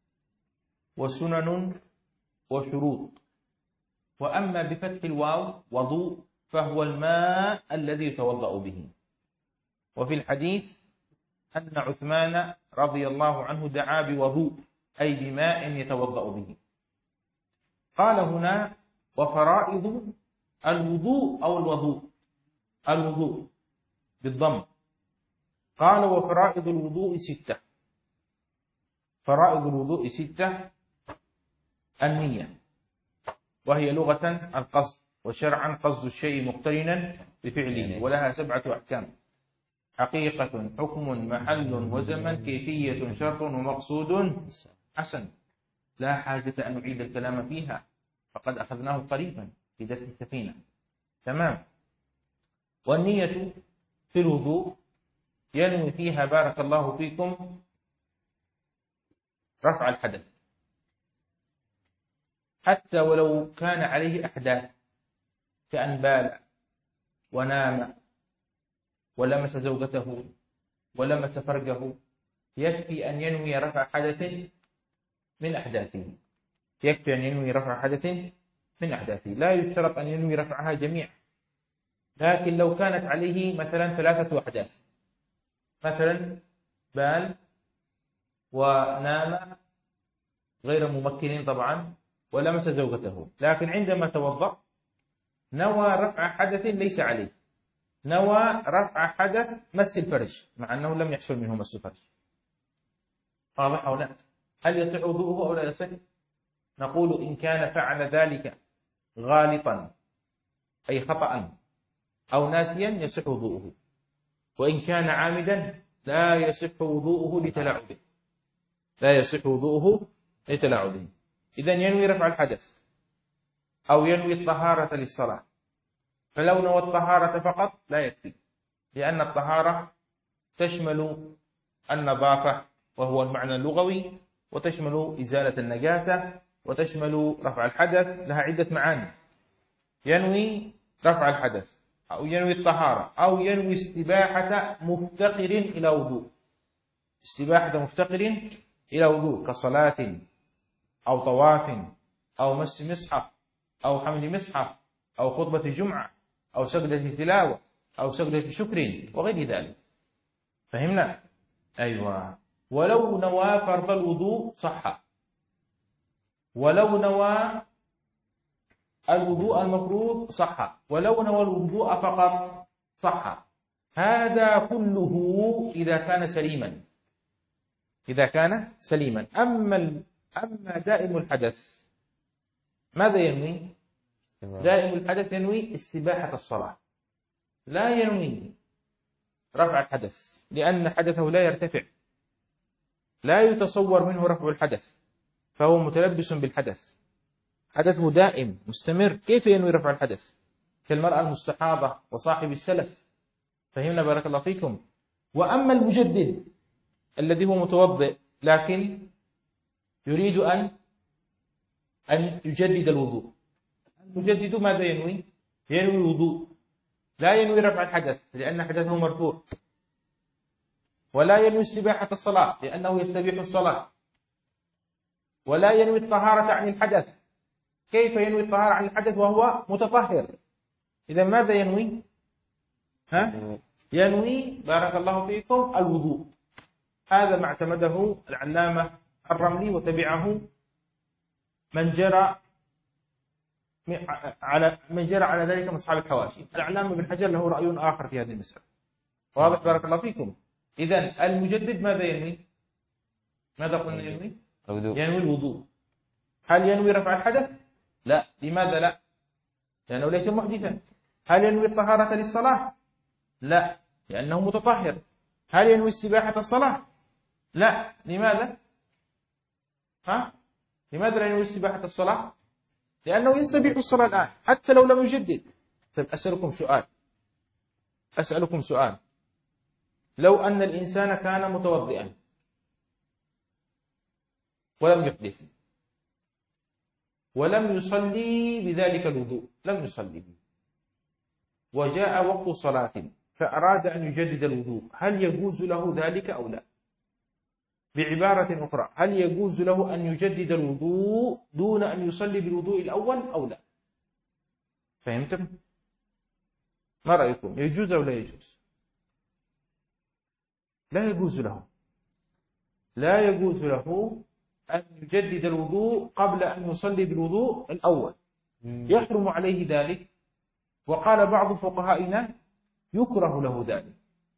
وسنن وشروط. وأما بفتح الواو وضوء فهو الماء الذي يتوضأ به. وفي الحديث أن عثمان رضي الله عنه دعا بوضوء، أي بماء يتوضأ به. قال هنا: وفرائض الوضوء أو الوضوء، الوضوء بالضم. قال: وفرائض الوضوء ستة. فرائض الوضوء ستة: النية، وهي لغة القصد، وشرعا قصد الشيء مقترنا بفعله، ولها 7 أحكام: حقيقة، حكم، محل، وزمن، كيفية، شرط، ومقصود حسن. لا حاجة أن نعيد الكلام فيها، فقد أخذناه قريبا في درس السفينة. تمام. والنية في الوضوء ينوي فيها بارك الله فيكم رفع الحدث، حتى ولو كان عليه أحداث، كأن بال ونام ولمس زوجته ولمس فرجه، يكفي أن ينوي رفع حدث من أحداثه. يكفي أن ينوي رفع حدث من أحداثه، لا يشترط أن ينوي رفعها جميعا. لكن لو كانت عليه مثلا 3 أحداث، مثلا بال ونام غير ممكن طبعا ولمس زوجته، لكن عندما توضأ نوى رفع حدث ليس عليه، نوى رفع حدث مس الفرج، مع أنه لم يحصل منه مس الفرج. واضح أو لا؟ هل يصح وضوءه أو لا يصح؟ نقول: إن كان فعل ذلك غالطا أي خطأ أو ناسيا يصح وضوءه، وإن كان عامدا لا يصح وضوءه لتلاعبه، لا يصح وضوءه لتلاعبه. إذن ينوي رفع الحدث أو ينوي الطهارة للصلاة. فلو نوى الطهارة فقط لا يكفي، لأن الطهارة تشمل النظافة وهو المعنى اللغوي، وتشمل إزالة النجاسة، وتشمل رفع الحدث، لها عدة معاني. ينوي رفع الحدث أو ينوي الطهارة أو ينوي استباحة مفتقر إلى وضوء، استباحة مفتقر إلى وضوء كصلاة أو طواف أو مس مصحف أو حمل مصحف أو خطبة جمعة أو سجدة تلاوة أو سجدة شكر وغير ذلك. فهمنا؟ أيوة. ولو نوى فرض الوضوء صح، ولو نوى الوضوء المفروض صح، ولو نوى الوضوء فقط صح. هذا كله إذا كان سليما، إذا كان سليما. أما دائم الحدث ماذا ينوي؟ دائم الحدث ينوي استباحة الصلاة، لا ينوي رفع الحدث، لأن حدثه لا يرتفع، لا يتصور منه رفع الحدث، فهو متلبس بالحدث، حدثه دائم مستمر. كيف ينوي رفع الحدث؟ كالمرأة المستحاضة وصاحب السلف. فهمنا بارك الله فيكم. وأما المجدد الذي هو متوضئ لكن يريد أن يجدد الوضوء، المجدد ماذا ينوي؟ ينوي الوضوء، لا ينوي رفع الحدث لأن حدثه مرفوع، ولا ينوي استباحة الصلاة لأنه يستبيح الصلاة، ولا ينوي الطهارة عن الحدث. كيف ينوي الطهارة عن الحدث وهو متطهر؟ إذا ماذا ينوي؟ ينوي بارك الله فيكم الوضوء. هذا ما اعتمده العلامة الرملي وتبعه من جرى على ذلك من أصحاب الحواشي. العلامة ابن حجر له رأي آخر في هذه المسألة. واضح بارك الله فيكم. إذن المجدد ماذا ينوي؟ ماذا قلنا ينوي؟ ينوي الوضوء. هل ينوي رفع الحدث؟ لا. لماذا لا؟ لأنه ليس محدثا. هل ينوي الطهارة للصلاة؟ لا، لأنه متطهر. هل ينوي استباحة الصلاة؟ لا. لماذا؟ لماذا لا ينوي استباحة الصلاة؟ لأنه يستبيح الصلاة الآن حتى لو لم يجدد. طيب أسألكم سؤال. لو أن الإنسان كان متوضئا ولم يحدث ولم يصلي بذلك الوضوء، لم يصلي به، وجاء وقت صلاة فأراد أن يجدد الوضوء، هل يجوز له ذلك أو لا؟ بعبارة أخرى، هل يجوز له أن يجدد الوضوء دون أن يصلي بالوضوء الأول أو لا؟ فهمتم؟ ما رأيكم؟ يجوز أو لا يجوز؟ لا يجوز له. لا يجوز له أن يجدد الوضوء قبل أن يصلي بالوضوء الأول، يحرم عليه ذلك. وقال بعض فقهائنا يكره له ذلك.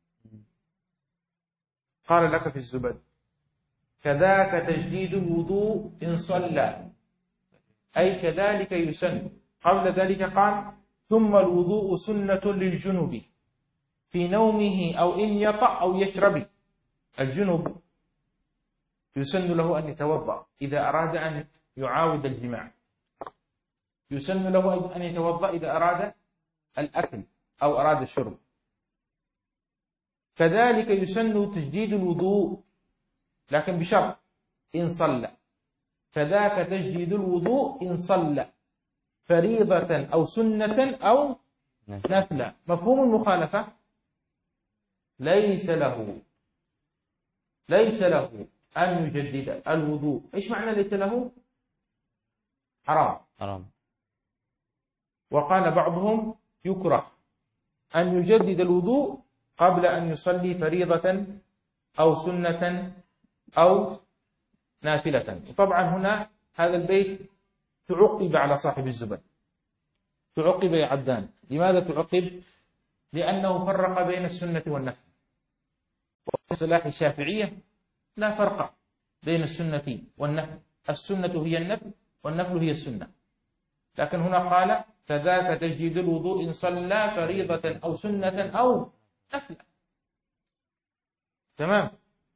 قال لك في الزبد: كذاك تجديد الوضوء إن صلى، أي كذلك يسن. قبل ذلك قال: ثم الوضوء سنة للجنب في نومه أو إن يطأ أو يشرب. الجنب يسن له أن يتوضأ إذا أراد أن يعاود الجماع، يسن له أن يتوضأ إذا أراد الأكل أو أراد الشرب. كذلك يسن تجديد الوضوء، لكن بشرط إن صلى. كذاك تجديد الوضوء إن صلى فريضة أو سنة أو نفلة. مفهوم المخالفة؟ ليس له أن يجدد الوضوء. إيش معنى ليس له؟ حرام. وقال بعضهم يكره أن يجدد الوضوء قبل أن يصلي فريضة أو سنة أو نافلة. طبعا هنا هذا البيت تعقب على صاحب الزبد، تعقب يا عبدان. لماذا تعقب؟ لأنه فرق بين السنة والنفل. وفي اصطلاح الشافعية لا فرق بين السنة والنفل، السنة هي النفل والنفل هي السنة. لكن هنا قال: كذاك تجديد الوضوء إن صلى فريضة أو سنة أو نفلة. تمام.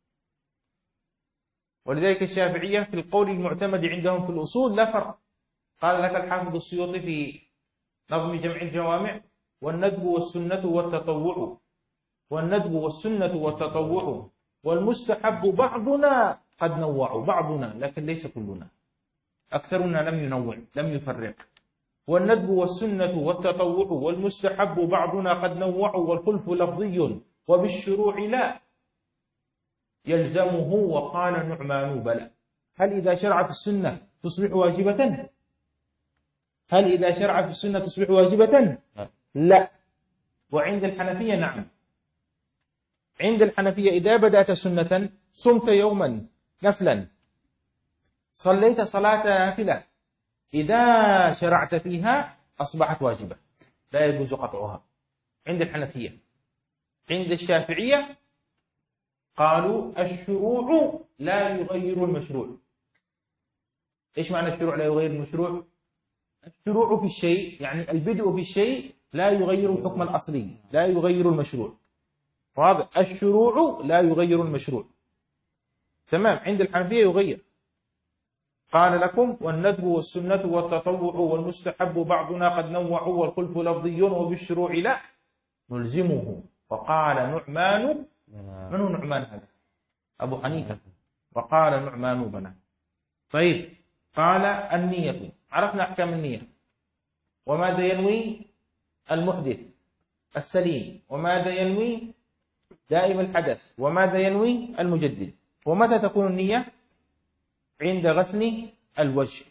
ولذلك الشافعية في القول المعتمد عندهم في الأصول لا فرق. قال لك الحافظ السيوطي في نظم جمع الجوامع: والندب والسنة والتطوع، والندب والسنة والتطوع والمستحب بعضنا قد نوع. بعضنا، لكن ليس كلنا، أكثرنا لم ينوع، لم يفرق. والندب والسنة والتطوع والمستحب بعضنا قد نوع، والخلف لفظي وبالشروع لا يلزمه. وقال نعمان: بلى. هل إذا شرعت السنة تصبح واجبة؟ هل إذا شرعت السنة تصبح واجبة؟ لا. وعند الحنفية نعم. عند الحنفية إذا بدأت سنة، صمت يوما نفلا، صليت صلاة نافلة، إذا شرعت فيها أصبحت واجبة، لا يجوز قطعها عند الحنفية. عند الشافعية قالوا الشروع لا يغير المشروع. إيش معنى الشروع لا يغير المشروع؟ الشروع في الشيء يعني البدء في الشيء لا يغير الحكم الأصلي، لا يغير المشروع. واضح؟ الشروع لا يغير المشروع. تمام. عند الحنفية يغير. قال لكم: والندب والسنة والتطوع والمستحب بعضنا قد نوع، والخلف لفظي وبالشروع لا نلزمه. وقال نعمان. من هو نعمان هذا؟ أبو حنيفة. وقال نعمان بنا. طيب. قال النية، عرفنا أحكام النية. وماذا ينوي المحدث السليم، وماذا ينوي دائم الحدث، وماذا ينوي المجدد. ومتى تكون النية؟ عند غسل الوجه.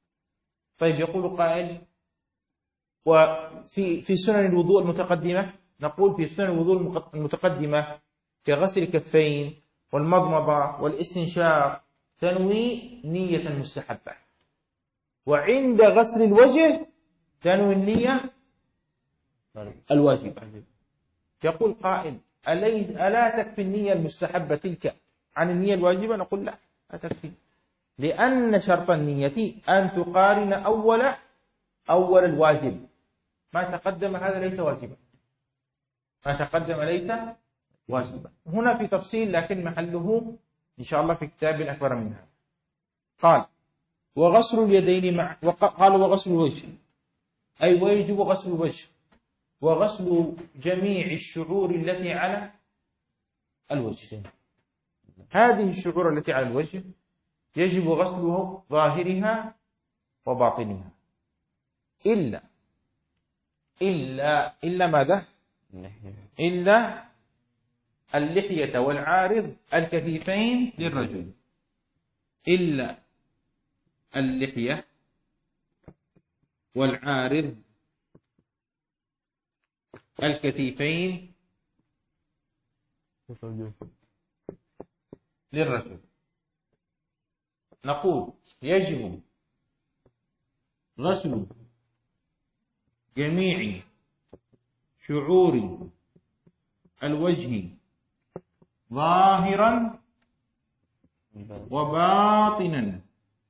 طيب. يقول قائل: وفي سنن الوضوء المتقدمة نقول في سنن الوضوء المتقدمة كغسل الكفين والمضمضة والاستنشاق تنوي نية مستحبة، وعند غسل الوجه تنوي النية الواجبة. يقول قائل ألا تكفي النية المستحبة تلك عن النية الواجبة؟ نقول لا تكفي، لأن شرط النية أن تقارن أول الواجب. ما تقدم هذا ليس واجبا، ما تقدم ليس واجبا. هنا في تفصيل لكن محله إن شاء الله في كتاب أكبر من هذا. قال وغسل اليدين قال وغسل الوجه، أي ويجب غسل الوجه وغسل جميع الشعور التي على الوجه. هذه الشعور التي على الوجه يجب غسله ظاهرها وباطنها إلا ماذا؟ إلا اللحية والعارض الكثيفين للرجل، إلا اللحية والعارض الكثيفين للرجل. نقول يجب غسل جميع شعور الوجه ظاهرا وباطنا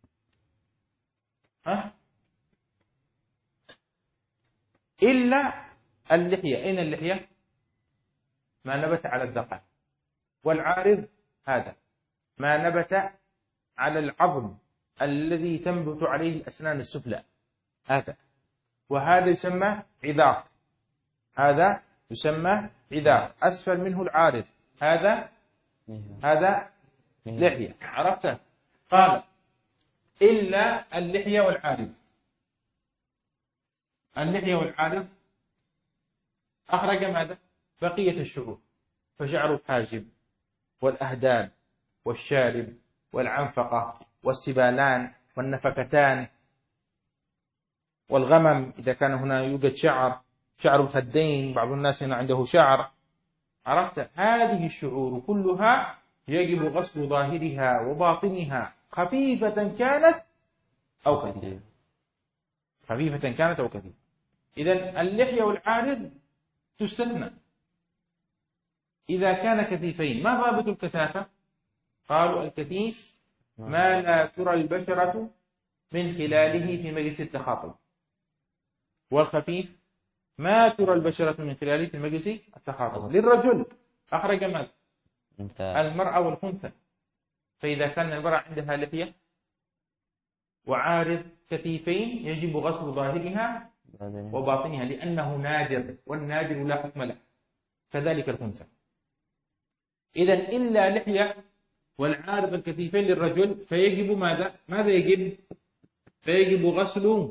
إلا اللحية. أين اللحية؟ ما نبت على الذقن، والعارض هذا ما نبت على العظم الذي تنبت عليه الأسنان السفلى هذا، وهذا يسمى عذار، هذا يسمى عذار أسفل منه العارض، هذا لحية. عرفت؟ قال إلا اللحية والعارض. اللحية والعارض أخرج ماذا؟ بقية الشعور، فشعر الحاجب والأهداب والشارب والعنفقة والسبالان والنفكتان والغمم إذا كان هنا يوجد شعر الخدين، بعض الناس هنا عنده شعر. عرفت؟ هذه الشعور كلها يجب غسل ظاهرها وباطنها خفيفة كانت أو كثيفة، خفيفة كانت أو كثيفة. إذن اللحية والعارض تستثنى إذا كان كثيفين. ما ضابط الكثافة؟ قالوا الكثيف ما لا ترى البشرة من خلاله في مجلس التخاطب، والخفيف ما ترى البشرة من خلاله في مجلس التخاطب. للرجل أخرج ماذا؟ المرأة والخنثى. فإذا كان المرأة عندها لحية وعارض كثيفين يجب غسل ظاهرها وباطنها لأنه نادر، والنادر لا حكم له، كذلك الخنثى. إذن إلا لحية والعارض الكثيفين للرجل فيجب ماذا يجب؟ فيجب غسل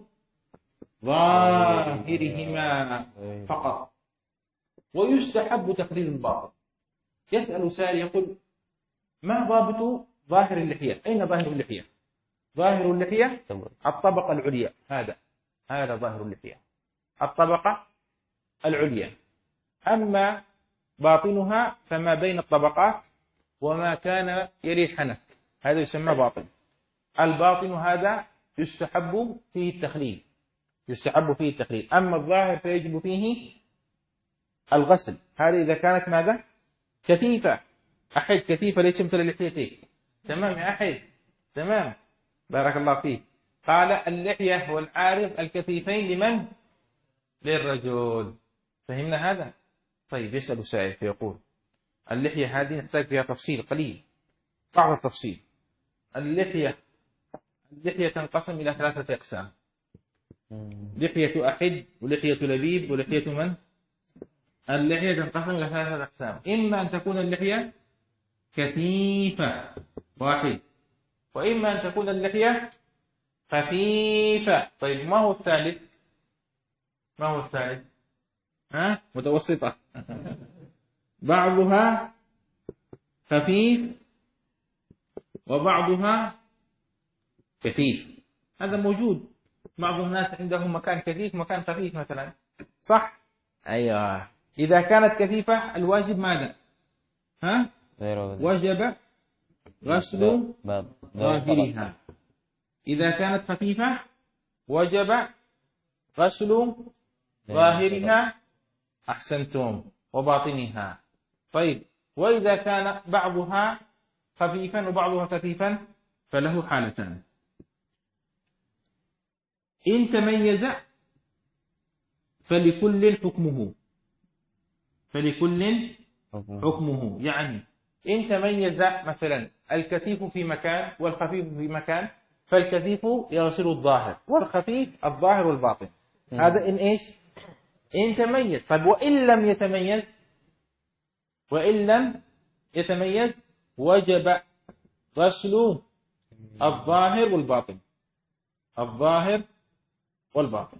ظاهرهما فقط، ويستحب تقليل الباطن. يسأل سائل يقول ما ضابط ظاهر اللحية؟ أين ظاهر اللحية؟ ظاهر اللحية الطبقة العليا، هذا ظاهر اللحية الطبقة العليا. أما باطنها فما بين الطبقات وما كان يلي الحنك، هذا يسمى باطن. الباطن هذا يستحب فيه التخليل، أما الظاهر فيجب فيه الغسل. هذا إذا كانت ماذا؟ كثيفة. أحد كثيفة ليس مثل اللحيتين. تمام يا أحد؟ تمام، بارك الله فيك. قال اللحية والعارض الكثيفين لمن؟ للرجل. فهمنا هذا؟ طيب يسأل سائل فيقول اللحية هذه نحتاج فيها تفصيل قليل، بعض التفصيل. اللحية تنقسم إلى 3 أقسام: لحية أحد ولحية لبيب ولحية من؟ اللحية تنقسم إلى 3 أقسام: إما أن تكون اللحية كثيفة واحد، وإما أن تكون اللحية خفيفة. طيب ما هو الثالث؟ متوسطة. بعضها خفيف وبعضها كثيف. هذا موجود، بعض الناس عندهم مكان كثيف مكان خفيف مثلا، صح؟ أيوة. إذا كانت كثيفة الواجب ماذا؟ ها؟ وجب غسل ظاهرها. إذا كانت خفيفة وجب غسل ظاهرها، أحسنتم، وباطنها. طيب، وإذا كان بعضها خفيفا وبعضها كثيفا فله حالتان. إن تميز فلكل حكمه، فلكل حكمه، يعني إن تميز مثلا الكثيف في مكان والخفيف في مكان، فالكثيف يغسل الظاهر والخفيف الظاهر والباطن. هذا إن إيش؟ إن تميز. طيب وإن لم يتميز، وإن لم يتميز وجب غسل الظاهر والباطن، الظاهر والباطن.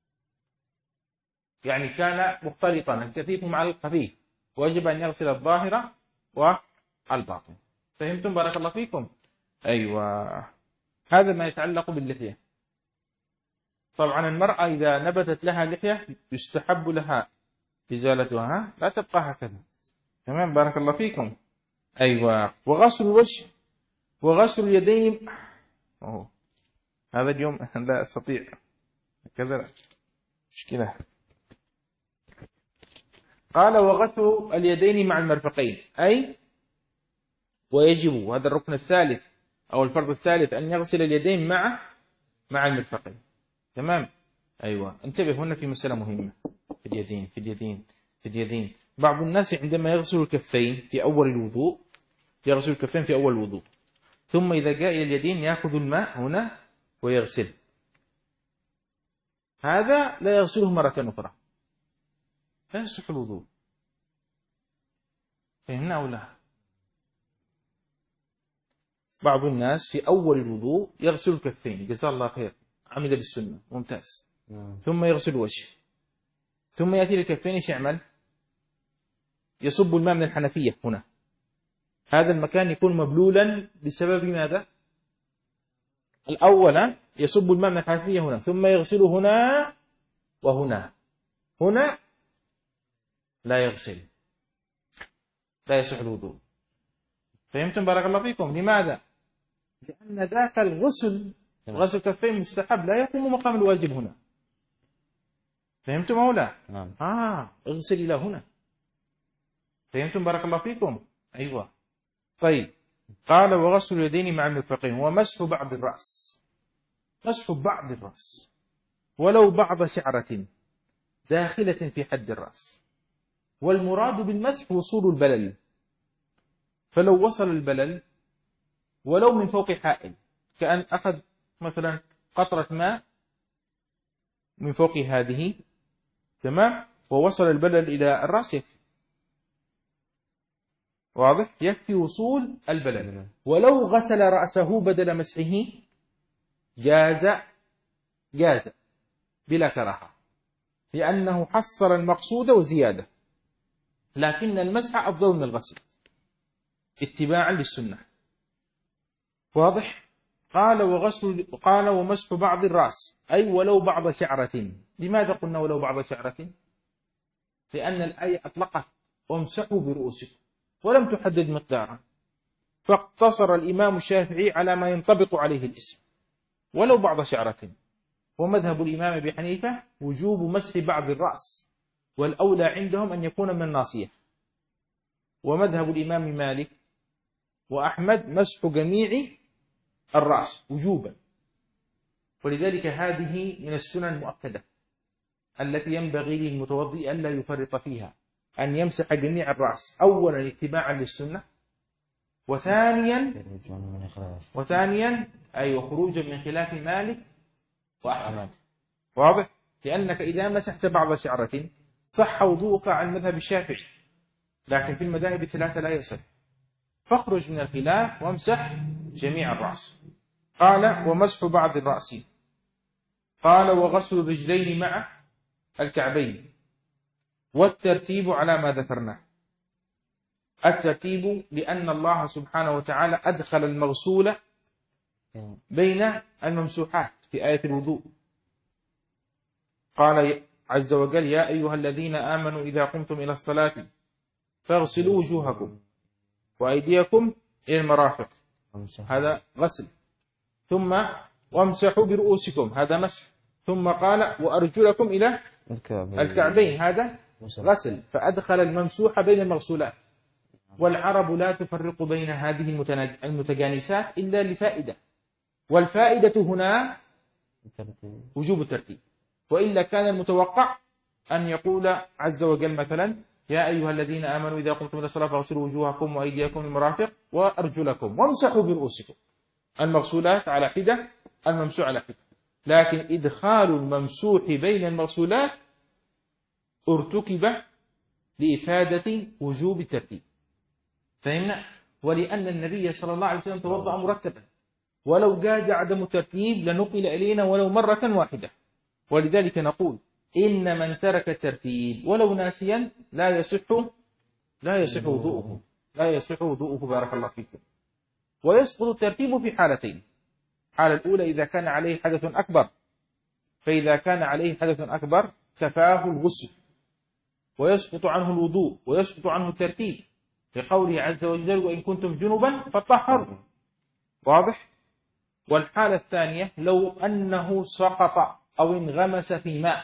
يعني كان مختلطا الكثيف مع الخفيف، وجب أن يغسل الظاهر والباطن. فهمتم؟ بارك الله فيكم. أيوة، هذا ما يتعلق باللحية. طبعا المرأة إذا نبتت لها لحية يستحب لها إزالتها، لا تبقى هكذا. تمام، بارك الله فيكم. أيوة، وغسل الوجه وغسل اليدين. هذا اليوم لا أستطيع كذا، مشكلة. قال وغسل اليدين مع المرفقين، أي ويجب، هذا الركن الثالث أو الفرض الثالث، أن يغسل اليدين مع المرفقين. تمام. أيوة، انتبه هنا في مسألة مهمة في اليدين، في اليدين، في اليدين. بعض الناس عندما يغسل الكفين في أول الوضوء، يغسل الكفين في أول الوضوء، ثم إذا جاء إلى اليدين يأخذ الماء هنا ويغسل، هذا لا يغسله مرة أخرى، لا يصح الوضوء. فهمنا أو لا؟ بعض الناس في أول الوضوء يغسل الكفين، جزاه الله خير، عمل بالسنة، ممتاز. ثم يغسل وجهه، ثم يأتي للكفين، ايش يعمل؟ يصب الماء من الحنفية هنا، هذا المكان يكون مبلولا بسبب ماذا؟ الأول يصب الماء من الحنفية هنا، ثم يغسله هنا وهنا، هنا لا يغسل، لا يصح الوضوء. فهمتم؟ بارك الله فيكم. لماذا؟ لأن ذاك الغسل، غسل الكفين مستحب، لا يقوم مقام الواجب هنا. فهمتم أو لا؟ نعم. اغسل إلى هنا. فهمتم؟ بارك الله فيكم. أيوة. طيب، قال وغسل اليدين مع المرفقين ومسح بعض الرأس، مسح بعض الرأس ولو بعض شعرة داخلة في حد الرأس، والمراد بالمسح وصول البلل، فلو وصل البلل ولو من فوق حائل، كأن أخذ مثلا قطرة ماء من فوق هذه، تمام، ووصل البلل إلى الرأس، يكفي. واضح؟ يكفي وصول البلل. ولو غسل رأسه بدل مسحه جاز بلا كراهة، لأنه حصل المقصود وزيادة، لكن المسح أفضل من الغسل اتباعا للسنة. واضح؟ قال ومسح بعض الرأس، أي ولو بعض شعرة. لماذا قلنا ولو بعض شعرة؟ لأن الآية أطلقت وامسحوا برؤوسكم ولم تحدد مقدارا، فاقتصر الإمام الشافعي على ما ينطبق عليه الاسم، ولو بعض شعرة. ومذهب الإمام أبي حنيفة وجوب مسح بعض الرأس، والأولى عندهم أن يكون من الناصية. ومذهب الإمام مالك وأحمد مسح جميع الرأس وجوبا. ولذلك هذه من السنن المؤكدة التي ينبغي للمتوضئ ألا يفرط فيها، أن يمسح جميع الرأس، أولا اتباعا للسنة، وثانيا خروجا من خلاف مالك وأحمد. واضح؟ لأنك إذا مسحت بعض شعرة صح وضوءك عن مذهب الشافعي، لكن في المذاهب الثلاثة لا يصح، فاخرج من الخلاف وامسح جميع الرأس. قال ومسح بعض الرأس. قال وغسل الرجلين مع الكعبين، والترتيب على ما ذكرناه. الترتيب لأن الله سبحانه وتعالى أدخل المغسول بين الممسوحات في آية الوضوء، قال عز وجل: يا أيها الذين آمنوا إذا قمتم إلى الصلاة فاغسلوا وجوهكم وأيديكم إلى المرافق، هذا غسل. ثم وامسحوا برؤوسكم، هذا مسح. ثم قال: وأرجلكم إلى الكعبين، هذا غسل. فأدخل الممسوح بين المغسولات. والعرب لا تفرق بين هذه المتجانسات إلا لفائدة، والفائدة هنا وجوب الترتيب. وإلا كان المتوقع أن يقول عز وجل مثلا: يا أيها الذين آمنوا إذا قمتم إلى الصلاة فاغسلوا وجوهكم وأيديكم المرافق وأرجلكم وامسحوا برؤوسكم، المغسولات على حدة، الممسوح على حدة. لكن إدخال الممسوح بين المغسولات ارتكب لإفادة وجوب الترتيب، فهمنا؟ ولأن النبي صلى الله عليه وسلم توضأ مرتبا، ولو جاز عدم الترتيب لنقل إلينا ولو مرة واحدة. ولذلك نقول: إن من ترك الترتيب ولو ناسيا لا يصح وضوءه، بارك الله فيكم. ويسقط الترتيب في حالتين: الحالة الأولى إذا كان عليه حدث أكبر، فإذا كان عليه حدث أكبر كفاه الغسل ويسقط عنه الوضوء ويسقط عنه الترتيب، لقوله عز وجل: وإن كنتم جنبا فطهروا. واضح؟ والحالة الثانية لو أنه سقط أو انغمس في ماء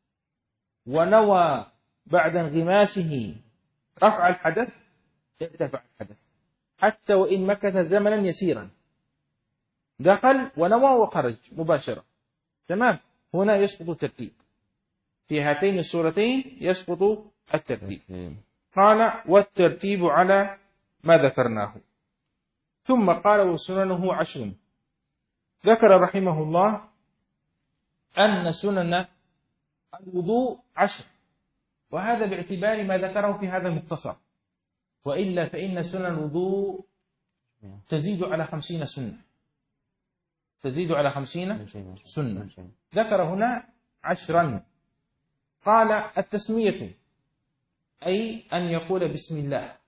ونوى بعد انغماسه رفع الحدث، ارتفع الحدث حتى وإن مكث زمنا يسيرا، دخل ونوى وخرج مباشرة، تمام؟ هنا يسقط الترتيب، في هاتين السورتين يسقط الترتيب. قال: والترتيب على ما ذكرناه. ثم قال: وسننه 10. ذكر رحمه الله أن سنن الوضوء 10، وهذا باعتبار ما ذكره في هذا المختصر، وإلا فإن سنن الوضوء تزيد على 50 سنة، تزيد على 50 سنة. ذكر هنا 10. قال: التسمية، أي أن يقول بسم الله،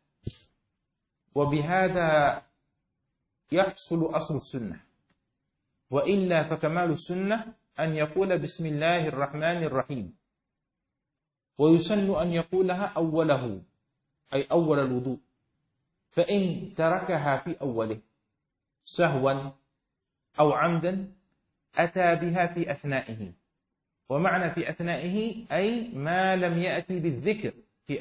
وبهذا يحصل أصل السنة، وإلا فكمال السنة أن يقول بسم الله الرحمن الرحيم، ويسن أن يقولها أوله، أي أول الوضوء، فإن تركها في أوله سهوا أو عمدا أتى بها في أثنائه. ومعنى في أثنائه أي ما لم يأتي بالذكر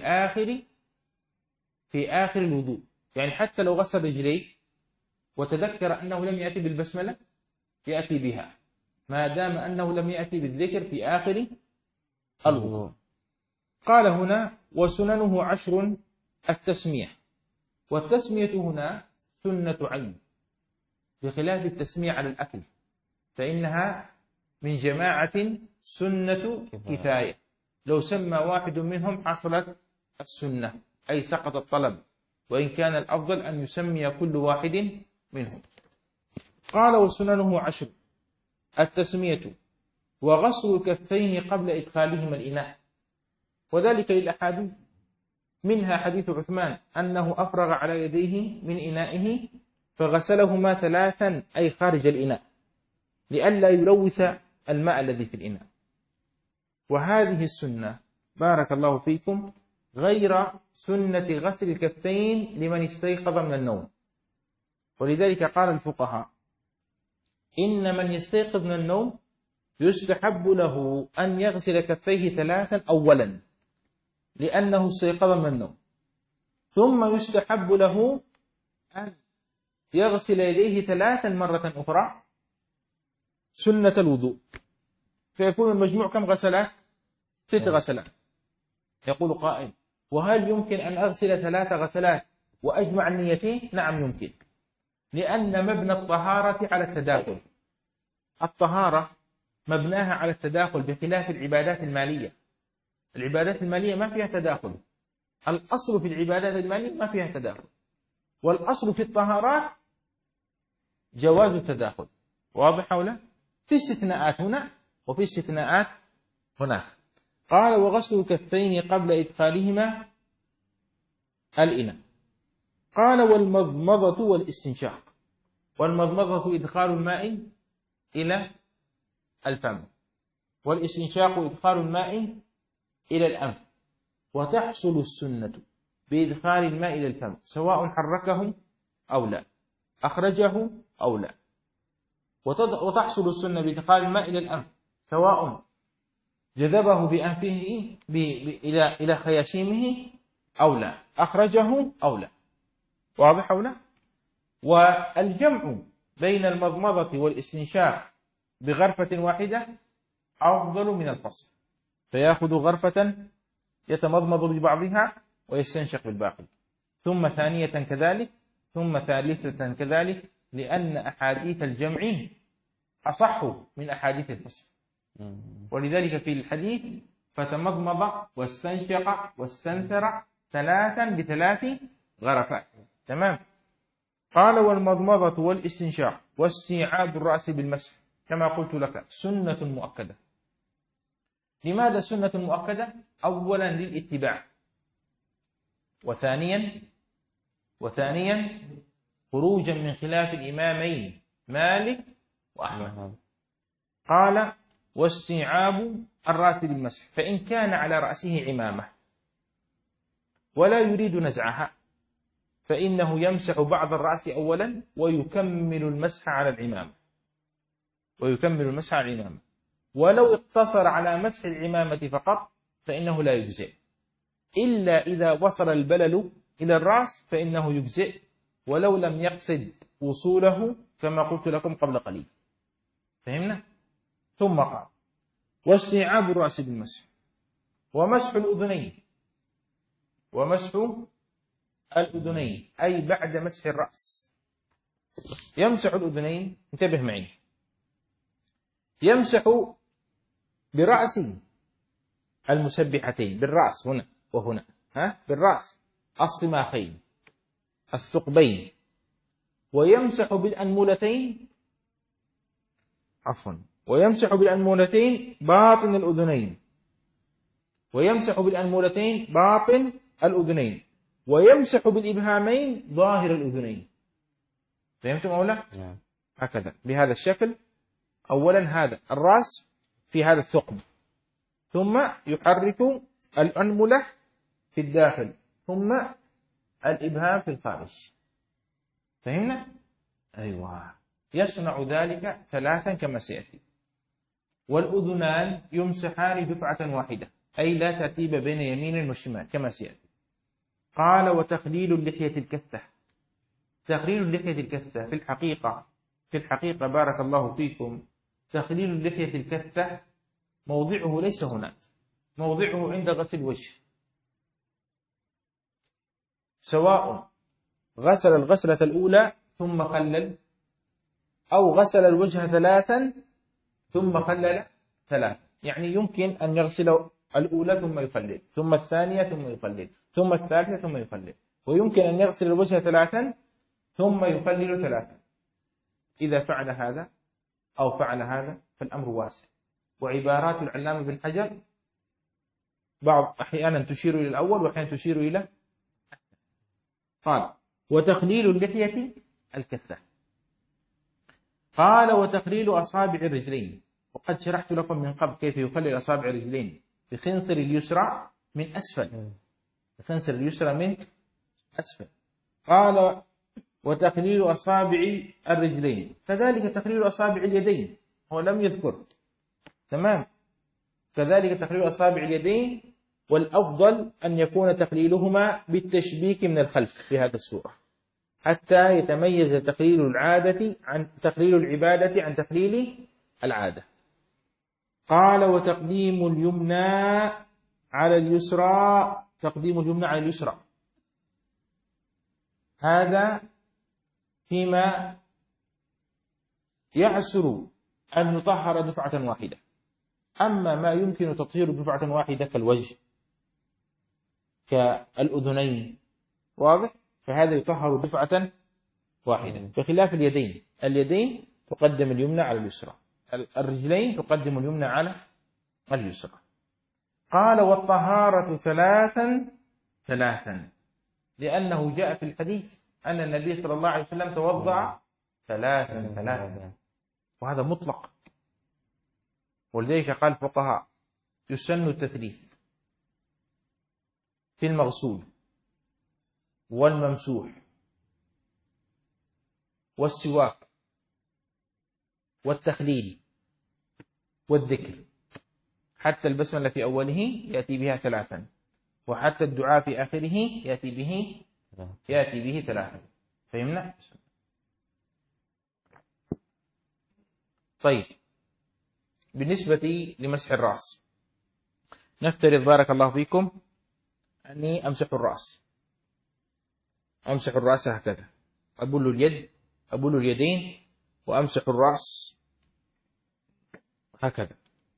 في آخر الوضوء، يعني حتى لو غسل رجليه وتذكر أنه لم يأتي بالبسملة يأتي بها، ما دام أنه لم يأتي بالذكر في آخر الوضوء. قال هنا: وسننه 10. التسمية، والتسمية هنا سنة عين، بخلاف التسمية على الأكل، فإنها من جماعة سنة كفاية، لو سمى واحد منهم حصلت السنة، أي سقط الطلب، وإن كان الأفضل أن يسمي كل واحد منهم. قال: وسننه 10. التسمية، وغسل الكفين قبل إدخالهما الإناء، وذلك للأحاديث، منها حديث عثمان أنه أفرغ على يديه من إنائه فغسلهما 3، أي خارج الإناء، لئلا يلوث الماء الذي في الإناء. وهذه السنة بارك الله فيكم غير سنة غسل الكفين لمن استيقظ من النوم. ولذلك قال الفقهاء: إن من يستيقظ من النوم يستحب له أن يغسل كفيه 3 أولا، لأنه استيقظ من النوم، ثم يستحب له أن يغسل يديه 3 مرة أخرى سنة الوضوء، فيكون المجموع كم غسلات؟ 6 غسلات. يقول قائل: وهل يمكن أن أغسل 3 غسلات وأجمع النيتين؟ نعم يمكن، لأن مبنى الطهارة على التداخل، الطهارة مبناها على التداخل، بخلاف العبادات المالية. العبادات المالية ما فيها تداخل، الأصل في العبادات المالية ما فيها تداخل، والأصل في الطهارات جواز التداخل. واضح أو لا؟ في استثناءات هنا وفي استثناءات هناك. قال: وغسل الكفين قبل إدخالهما الإناء. قال: والمضمضة والاستنشاق. والمضمضة إدخال الماء إلى الفم، والاستنشاق إدخال الماء إلى الأنف، وتحصل السنة بإدخال الماء إلى الفم سواء حركه أو لا، أخرجه أو لا. وتحصل السنة بإدخال الماء إلى الأنف سواء جذبه بأنفه إلى خياشيمه أو لا، أخرجه أو لا. واضح أو لا؟ والجمع بين المضمضة والاستنشاق بغرفة واحدة أفضل من الفصل، فيأخذ غرفة يتمضمض ببعضها ويستنشق بالباقي، ثم ثانية كذلك، ثم ثالثة كذلك، لأن أحاديث الجمع أصح من أحاديث الفصل. ولذلك في الحديث فتمضمض واستنشق واستنثر 3 ب3 غرفات. تمام. قال والمضمضة والاستنشاق واستيعاب الرأس بالمسح كما قلت لك سنة مؤكدة. لماذا سنة مؤكدة؟ أولا للاتباع، وثانيا خروجا من خلاف الإمامين مالك وأحمد. قال واستيعاب الرأس بالمسح، فإن كان على رأسه عمامة ولا يريد نزعها فإنه يمسح بعض الرأس أولا ويكمل المسح على العمامة، ولو اقتصر على مسح العمامة فقط فإنه لا يجزئ، إلا إذا وصل البلل إلى الرأس فإنه يجزئ ولو لم يقصد وصوله كما قلت لكم قبل قليل. فهمنا؟ ثم قال واستيعاب الرأس بالمسح ومسح الأذنين أي بعد مسح الرأس. يمسح الأذنين، انتبه معي، يمسح برأس المسبحتين، بالرأس هنا وهنا، بالرأس الصماخين الثقبين، ويمسح بالأنملتين باطن الأذنين، ويمسح بالإبهامين ظاهر الأذنين. فهمتم أو لا؟ هكذا بهذا الشكل. أولا هذا الرأس في هذا الثقب، ثم يحرك الأنملة في الداخل، ثم الإبهام في الخارج. فهمنا؟ أيوة. يصنع ذلك 3 كما سيأتي. والأذنان يمسحان دفعة واحدة، أي لا ترتيب بين يمين وشمال كما سيأتي. قال وتخليل اللحية الكثة. تخليل اللحية الكثة في الحقيقة بارك الله فيكم، تخليل اللحية الكثة موضعه ليس هناك، موضعه عند غسل الوجه، سواء غسل الغسلة الأولى ثم خلل، أو غسل الوجه 3 ثم خلل 3. يعني يمكن أن يغسل الأولى ثم يخلل، ثم الثانية ثم يخلل، ثم الثالثة ثم يخلل، ويمكن أن يغسل الوجه 3 ثم يخلل 3. إذا فعل هذا أو فعل هذا فالأمر واسع. وعبارات العلامة بن حجر أحيانا تشير إلى الأول وأحيانا تشير إلى. قال وتخليل اللحية الكثة. قال وتخليل أصابع الرجلين، وقد شرحت لكم من قبل كيف يخلل أصابع الرجلين بخنصر اليسرى من أسفل، بخنصر اليسرى من أسفل. قال وتخليل أصابع الرجلين، كذلك تخليل أصابع اليدين، هو لم يذكر. تمام. كذلك تخليل أصابع اليدين، والأفضل أن يكون تخليلهما بالتشبيك من الخلف في هذه الصورة، حتى يتميز تخليل العبادة عن تخليل العادة. قال وتقديم اليمنى على اليسرى، هذا فيما يعسر أن يطهر دفعة واحدة. أما ما يمكن تطهير دفعة واحدة كالوجه كالأذنين، واضح، فهذا يطهر دفعة واحدة، بخلاف اليدين تقدم اليمنى على اليسرى، الرجلين تقدم اليمنى على اليسرى. قال والطهارة 3 لأنه جاء في الحديث أن النبي صلى الله عليه وسلم توضع 3، وهذا مطلق. ولذلك قال الفقهاء يسن التثليث، في المغسول والممسوح والسواك والتخليل والذكر، حتى البسملة في أوله يأتي بها 3، وحتى الدعاء في آخره يأتي به 3. فهمنا؟ طيب، بالنسبة لمسح الرأس، نفترض بارك الله فيكم أني أمسح الرأس، أمسح الرأس هكذا، أبل اليد، أبل اليدين، وأمسح الرأس هكذا.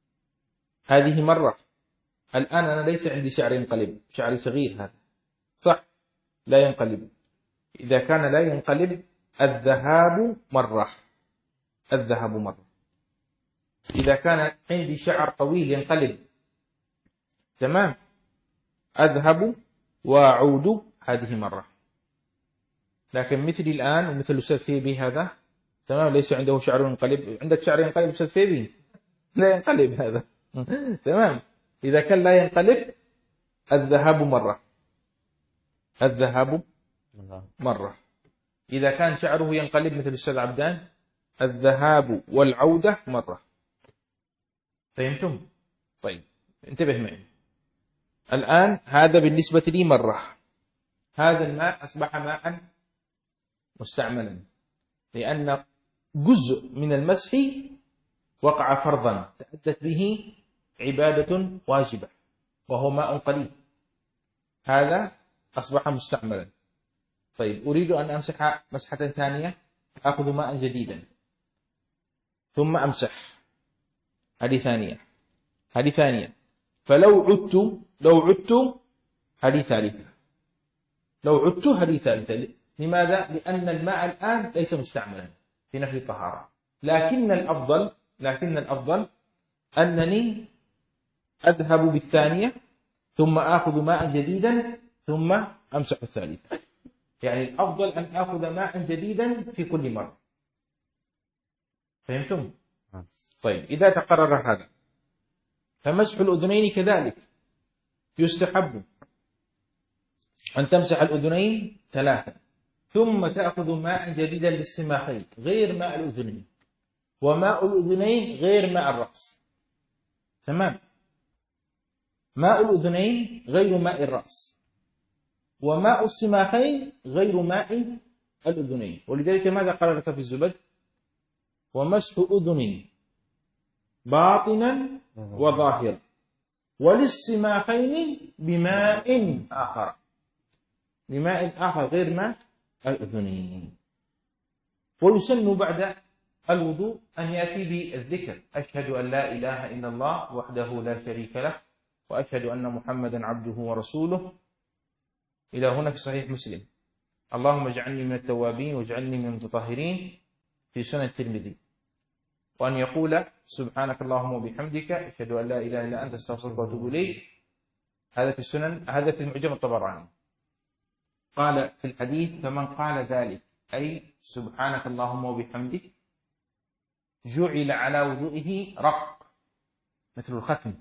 هذه مرة. الآن أنا ليس عندي شعر ينقلب، شعري صغير هذا، صح؟ لا ينقلب. إذا كان لا ينقلب الذهاب مرة، الذهاب مرة. إذا كان عندي شعر طويل ينقلب، تمام، أذهب وأعود، هذه مرة. لكن مثلي الآن ومثل الأستاذ فيبي هذا، تمام، ليس عنده شعر ينقلب. عندك شعر ينقلب أستاذ فيبي؟ لا ينقلب هذا. تمام. إذا كان لا ينقلب الذهاب مرة، الذهاب مرة. إذا كان شعره ينقلب مثل الأستاذ عبدان، الذهاب والعودة مرة. فهمتم؟ طيب، انتبه معي الآن. هذا بالنسبة لي مرة. هذا الماء أصبح ماء مستعملا، لأن جزء من المسح وقع فرضا تأدت به عبادة واجبة، وهو ماء قليل. هذا أصبح مستعملا. طيب، أريد أن أمسح مسحة ثانية، أخذ ماء جديدا ثم أمسح، هذه ثانية، هذه ثانية. فلو عدت هذه ثالثة، لو عدت هذه ثالثة. لماذا؟ لأن الماء الآن ليس مستعملا في نفي الطهارة. لكن الأفضل أنني أذهب بالثانية ثم آخذ ماء جديدا ثم أمسح الثالثة. يعني الأفضل أن آخذ ماء جديدا في كل مرة. فهمتم؟ طيب، إذا تقرر هذا فمسح الأذنين كذلك يستحب أن تمسح الأذنين 3، ثم تأخذ ماء جديدا للسماخين غير ماء الأذنين، وماء الأذنين غير ماء الرأس. تمام؟ ماء الأذنين غير ماء الرأس، وماء السماخين غير ماء الأذنين. ولذلك ماذا قال لك في الزبد؟ ومسح أذن باطنا وظاهرا، وللسماخين بماء آخر، بماء آخر غير ماء الأذنين. ويسن بعد الوضوء أن يأتي بالذكر: أشهد أن لا إله إلا الله وحده لا شريك له، وأشهد أن محمدا عبده ورسوله، إلى هنا في صحيح مسلم. اللهم اجعلني من التوابين واجعلني من المتطهرين في سنن الترمذي. وأن يقول: سبحانك اللهم وبحمدك أشهد أن لا إله إلا أنت أستغفرك وأتوب إليك. هذا في السنن، هذا في المعجم الطبراني. قال في الحديث: فمن قال ذلك، أي سبحانك اللهم وبحمدك، جعل على وضوئه رق مثل الختم،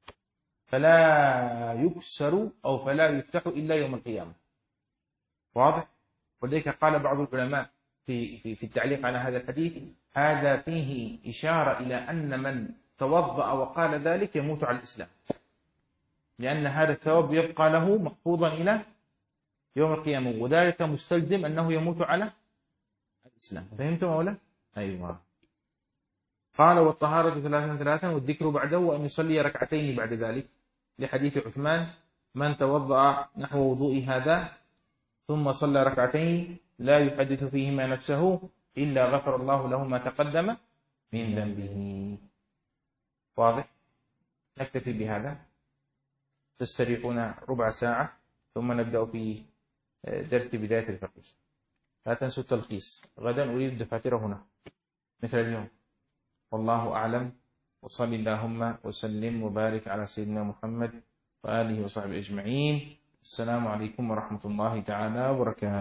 فلا يكسر أو فلا يفتح إلا يوم القيامة. واضح؟ ولذلك قال بعض العلماء في التعليق على هذا الحديث: هذا فيه إشارة إلى أن من توضأ وقال ذلك يموت على الإسلام، لأن هذا الثواب يبقى له محفوظا إلى يوم القيامة، وذلك مستلزم أنه يموت على الإسلام. فهمتم أولا؟ أيوة. قال: والطهارة 3 والذكر بعده، وأن يصلي ركعتين بعد ذلك، لحديث عثمان: من توضأ نحو وضوء هذا ثم صلى ركعتين لا يحدث فيهما نفسه إلا غفر الله له ما تقدم من ذنبه. واضح؟ نكتفي بهذا. تستريحون ربع ساعة ثم نبدأ في درس بداية الفقه. لا تنسوا التلخيص. غدا أريد الدفاتر هنا مثل اليوم. والله أعلم، وصلي اللهم وسلم وبارك على سيدنا محمد وآله وصحبه أجمعين. السلام عليكم ورحمة الله تعالى وبركاته.